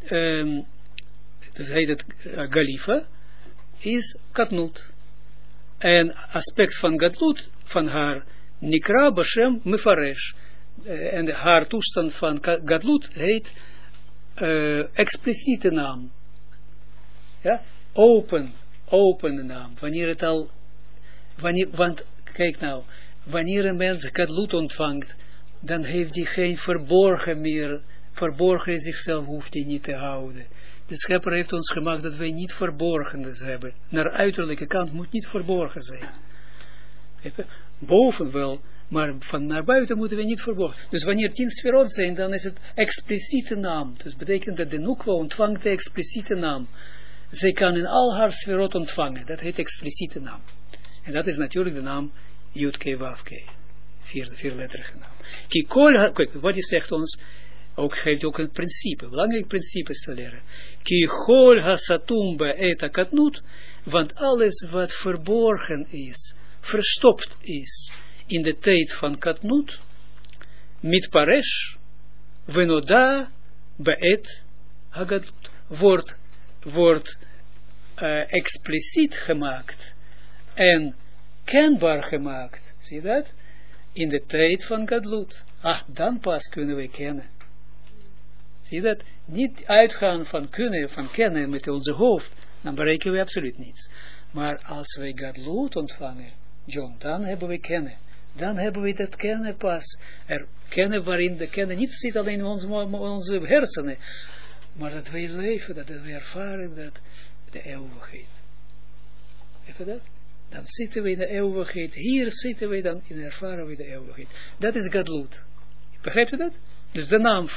Speaker 3: dus heet het Galifa, is Katnut. En aspect van Gadlut, van haar, Nikra Bashem Mefaresh. En haar toestand van Gadlut heet expliciete naam. Ja? Open naam. Wanneer het al, want kijk nou, wanneer een mens Gadlut ontvangt, dan heeft hij geen verborgen meer, verborgen in zichzelf hoeft hij niet te houden. De schepper heeft ons gemaakt dat wij niet verborgen hebben. Naar uiterlijke kant moet niet verborgen zijn. Boven wel, maar van naar buiten moeten we niet verborgen. Dus wanneer 10 sferot zijn, dan is het expliciete naam. Dus betekent dat de Nukwa ontvangt de expliciete naam. Zij kan in al haar sferot ontvangen. Dat heet expliciete naam. En dat is natuurlijk de naam Yud-Kei Wav-Kei. Vierletterige naam. Kijk, wat hij zegt ons, geeft ook een principe, belangrijk principe te leren. Ki chol hasatum ba'eta katnut, want alles wat verborgen is, verstopt is, in de tijd van Katnut, mit paresh, venoda, beet, hagadlut, wordt expliciet gemaakt en kenbaar gemaakt. Zie je dat? In de tijd van Gadlut. Dan pas kunnen we kennen. Zie je dat? Niet uitgaan van kennen met onze hoofd, dan bereiken we absoluut niets. Maar als we Gadlut ontvangen, John, dan hebben we kennen. Dan hebben we dat kennen pas. Kennen waarin de kennen niet zit alleen in onze hersenen. Maar dat wij leven, dat we ervaren dat de eeuwigheid. Heb je dat? Dan zitten we in de eeuwigheid. Hier zitten we dan en ervaren we de eeuwigheid. Dat is Gadlut. Begrijpt u dat? Dus de naam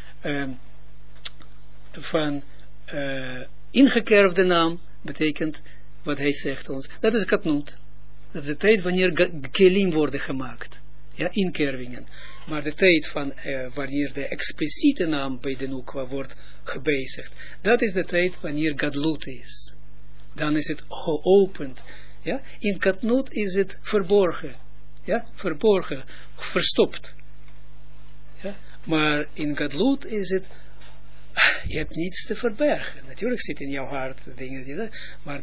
Speaker 3: van ingekerfde naam betekent wat hij zegt ons. Dat is Katnut. Dat is de tijd wanneer kelim worden gemaakt. Ja, inkervingen. Maar de tijd van wanneer de expliciete naam bij de Nukwa wordt gebezigd. Dat is de tijd wanneer Gadlut is. Dan is het geopend. Ja? In Katnut is het verborgen. Ja? Verborgen. Verstopt. Ja? Maar in Gadlut is het, je hebt niets te verbergen. Natuurlijk zit in jouw hart dingen, maar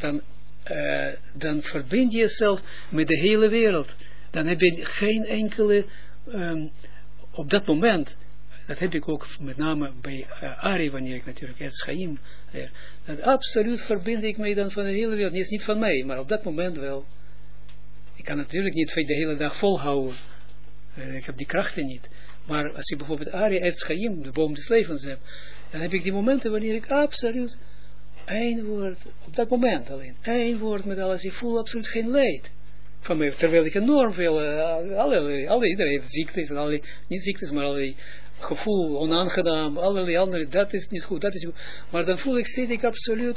Speaker 3: dan verbind je jezelf met de hele wereld. Dan heb je geen enkele, op dat moment, dat heb ik ook met name bij Ari, wanneer ik natuurlijk het Chaim leer, dat absoluut verbind ik mij dan van de hele wereld. Het is niet van mij, maar op dat moment wel. Ik kan natuurlijk niet de hele dag volhouden. Ik heb die krachten niet. Maar als ik bijvoorbeeld Ari, het Chaim, de boom des levens heb, dan heb ik die momenten wanneer ik absoluut één woord, op dat moment alleen, één woord met alles, ik voel absoluut geen leed van mij, terwijl ik enorm veel, iedereen heeft ziektes, niet ziektes, maar allerlei gevoel, onaangenaam, allerlei andere, dat is niet goed, dat is goed, maar dan voel ik, zit ik absoluut,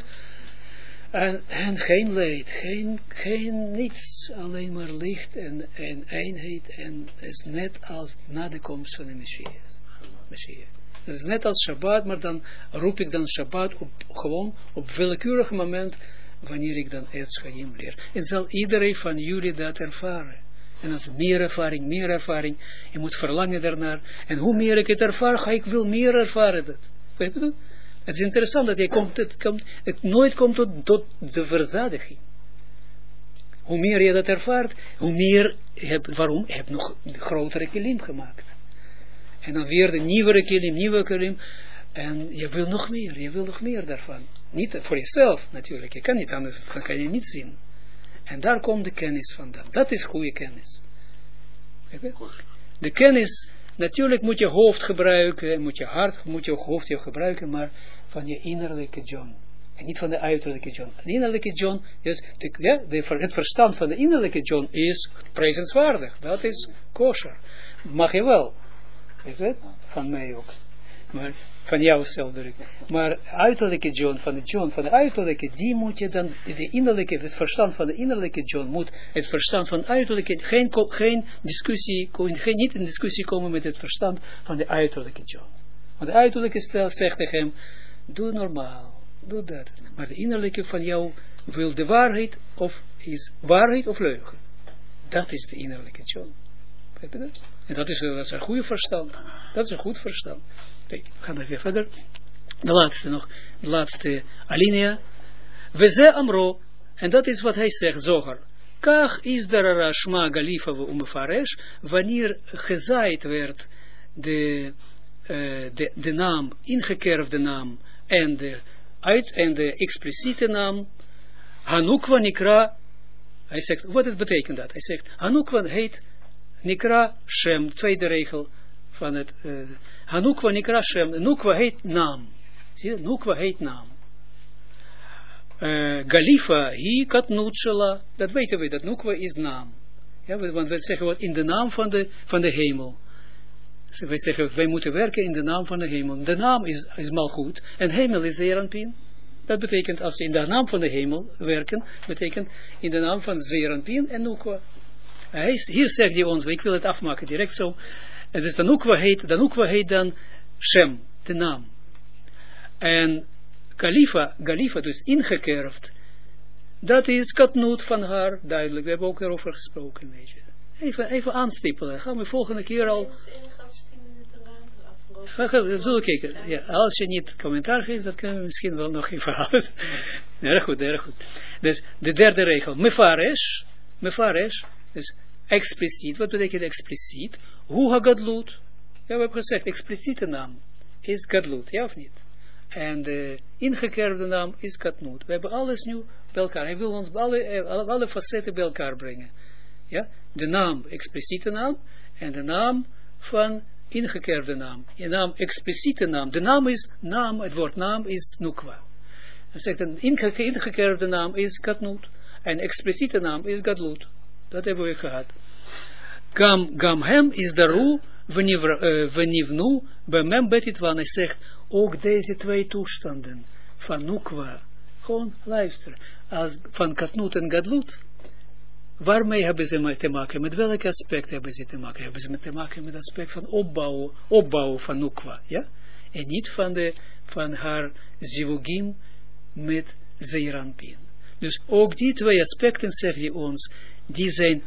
Speaker 3: en geen leed, geen niets, alleen maar licht en eenheid, en het is net als na de komst van de Messias. Het is net als Shabbat, maar dan roep ik dan Shabbat gewoon op willekeurig moment, wanneer ik dan Etz Chaim leer. En zal iedereen van jullie dat ervaren. En dat is meer ervaring. Je moet verlangen daarnaar. En hoe meer ik het ervaar, ik wil meer ervaren dat. Weet je dat? Het is interessant dat het nooit komt tot de verzadiging. Hoe meer je dat ervaart, hoe meer waarom? Je hebt nog een grotere kilim gemaakt. En dan weer de nieuwe kilim. En je wil nog meer daarvan. Niet voor jezelf natuurlijk. Je kan niet anders, dan kan je niet zien. En daar komt de kennis vandaan. Dat is goede kennis. De kennis, natuurlijk moet je hoofd gebruiken, moet je hoofd gebruiken, maar van je innerlijke John. En niet van de uiterlijke John. De innerlijke John, het verstand van de innerlijke John is prijzenswaardig. Dat is kosher. Mag je wel. Weet je? Van mij ook. Maar van jou zelf druk. Maar uiterlijke John, van de uiterlijke, die moet je dan, de innerlijke, het verstand van de innerlijke John moet het verstand van uiterlijke, geen discussie, niet in discussie komen met het verstand van de uiterlijke John. Want de uiterlijke zegt tegen hem, doe normaal, doe dat. Maar de innerlijke van jou wil de waarheid of is waarheid of leugen. Dat is de innerlijke John. Weet je dat? En dat is een goede verstand. Dat is een goed verstand. Kijk, we gaan even verder. De laatste alinea. We ze amro. En dat is wat hij zegt, Zohar. Kach is der Shma Galifa we Umefaresh. Wanneer gezaaid werd de naam, ingekerfde naam en de expliciete naam. Hanukwa Nikra. Hij zegt, wat betekent dat? Hij zegt, Hanukwa heet Nikra Shem, tweede regel van het Hanukwa Nikra Shem. Nukwa heet naam. Zie je? Nukwa heet naam. Galifa, hi katnut shela. Dat weten we, dat Nukwa is naam. Ja, want we zeggen wat in de naam van de hemel. Wij zeggen, wij moeten werken in de naam van de hemel. De naam is malgoed en hemel is Zeer Anpin. Dat betekent, als ze in de naam van de hemel werken, betekent in de naam van Zeer Anpin en Nukwa. Hier zegt hij ons, ik wil het afmaken direct zo. En dus de Nukwa heet dan Shem, de naam. En Galifa, dus ingekerfd, dat is katnoot van haar, duidelijk. We hebben ook erover gesproken, weet je. Even aanstippelen. Gaan we volgende keer al... We zullen kijken. Ja, als je niet commentaar geeft, dat kunnen we misschien wel nog even houden. Erg goed, erg goed. Dus de derde regel. Mefaresh, dus expliciet. Wat betekent expliciet? Hoe gadlut? Ja, we hebben gezegd, expliciete naam is gadlut, ja of niet? En de ingekerfde naam is katnoot. We hebben alles nu bij elkaar. Hij wil ons alle facetten bij elkaar brengen. Ja? De naam, expliciete naam, en de naam van ingekerfde naam. Je naam, expliciete naam. De naam is naam, het woord naam is nukwa. Hij zegt, een ingekerfde naam is katnoot. En expliciete naam is gadlut. Dat hebben we gehad. Gam hem is daru venivnu bemem betitwan. Hij zegt, ook deze twee toestanden van nukwa, gewoon luister, als van katnoot en gadlut, waarmee hebben ze te maken? Met welk aspect hebben ze te maken? Hebben ze te maken met het aspect van opbouw van nukwa, ja? En niet van haar zivugim met Zeir Anpin. Dus ook die twee aspecten, zegt hij ons, die zijn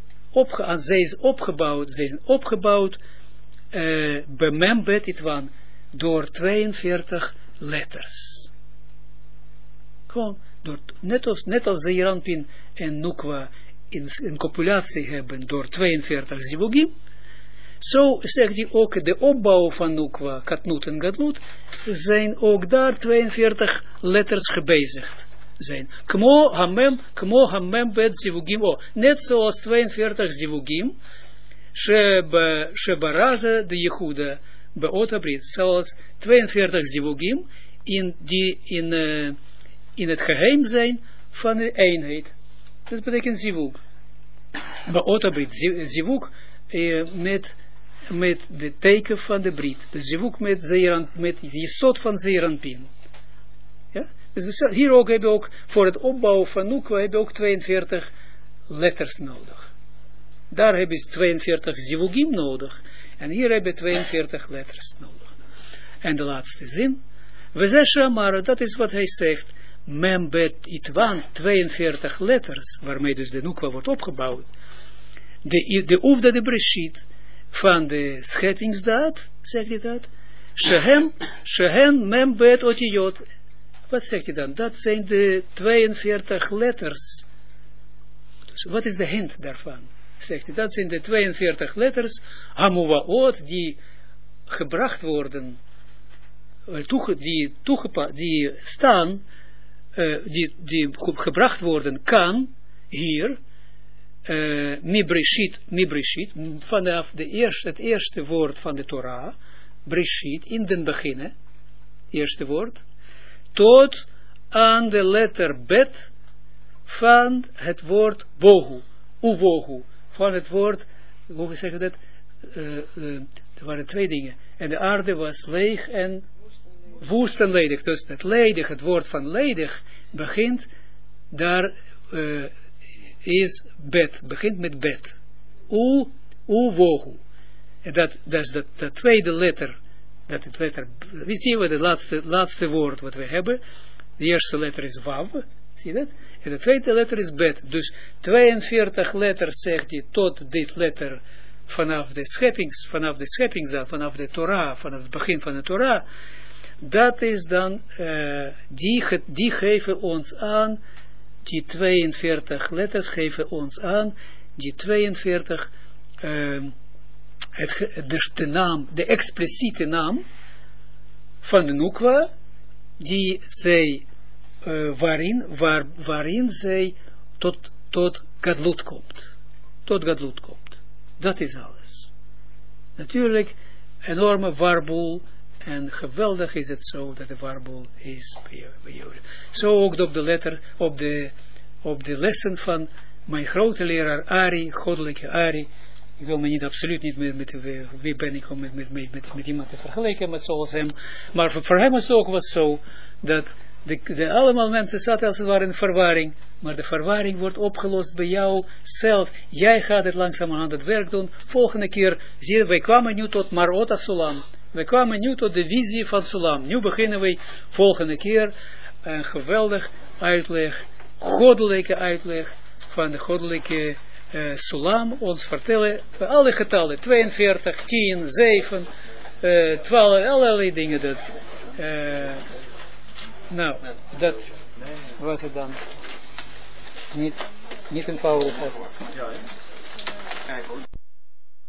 Speaker 3: opgebouwd bemembet itwan, door 42 letters. Gewoon, net als Zeir Anpin en Nukwa in copulatie hebben door 42 zivugim, zo zegt hij ook de opbouw van Nukwa, Katnut en Gadlut, zijn ook daar 42 letters gebezigd zijn. Kmo hamem bet zivugim, net zoals 42 zivugim, shebaraza de Yehuda, beotabrit, zoals 42 zivugim in het geheim zijn van de eenheid. Dat betekent zivug. Beotabrit, zivug met de teken van de brit. De zivug met de jesot van Zeir Anpin. Ja? Dus hier ook hebben we ook voor het opbouwen van Nukwa hebben we ook 42 letters nodig. Daar hebben ze 42 zivugim nodig. En hier hebben we 42 letters nodig. En de laatste zin. We zeggen maar, dat is wat hij zegt. Membet itwan, 42 letters, waarmee dus de Nukwa wordt opgebouwd. De Ufda de Breshit van de scheppingsdaad, zegt hij dat? Shehen membet otiyot. Wat zegt hij dan? Dat zijn de 42 letters. Dus wat is de hint daarvan? Zegt hij, dat zijn de 42 letters, hamuwaot, die gebracht worden, die staan, die gebracht worden kan, hier, mibreshit, vanaf het eerste woord van de Torah, breshit, in den beginnen, eerste woord, tot aan de letter bet van het woord bohu, uvohu, van het woord, hoe we zeggen dat, er waren twee dingen, en de aarde was leeg en woest en ledig, dus het ledig, het woord van ledig, begint, daar is bet, begint met bet, uvohu, en dat is dat tweede letter dat het letter, we zien we het laatste woord wat we hebben, de eerste letter is Wav, zie je dat? En de tweede letter is Bet, dus 42 letters zegt hij tot dit letter, vanaf de scheppingsdag, vanaf de Torah, vanaf het begin van de Torah, dat is dan, die geven ons aan, die 42 letters geven ons aan, die 42, de naam, de expliciete naam van de Nukwa, die zij, waarin zij tot Gadlut komt. Tot Gadlut komt. Dat is alles. Natuurlijk, enorme warboel. En geweldig is het zo dat de warboel is bij Joden. Zo ook op de letter, op de lessen van mijn grote leraar Ari, goddelijke Ari. Ik wil me niet absoluut niet met wie ben ik om met iemand te vergelijken, met zoals hem. Maar voor hem was het ook zo dat de allemaal mensen zaten als het ware in verwarring. Maar de verwarring wordt opgelost bij jou zelf. Jij gaat het langzamerhand het werk doen. Volgende keer, zie je, wij kwamen nu tot Marot Sulam. We kwamen nu tot de visie van Sulam. Nu beginnen we volgende keer een geweldig uitleg, goddelijke uitleg van de goddelijke Sulam. Ons vertellen alle getallen, 42, 10, 7, 12, allerlei dingen. Dat was het dan. Niet eenvoudig. Ja,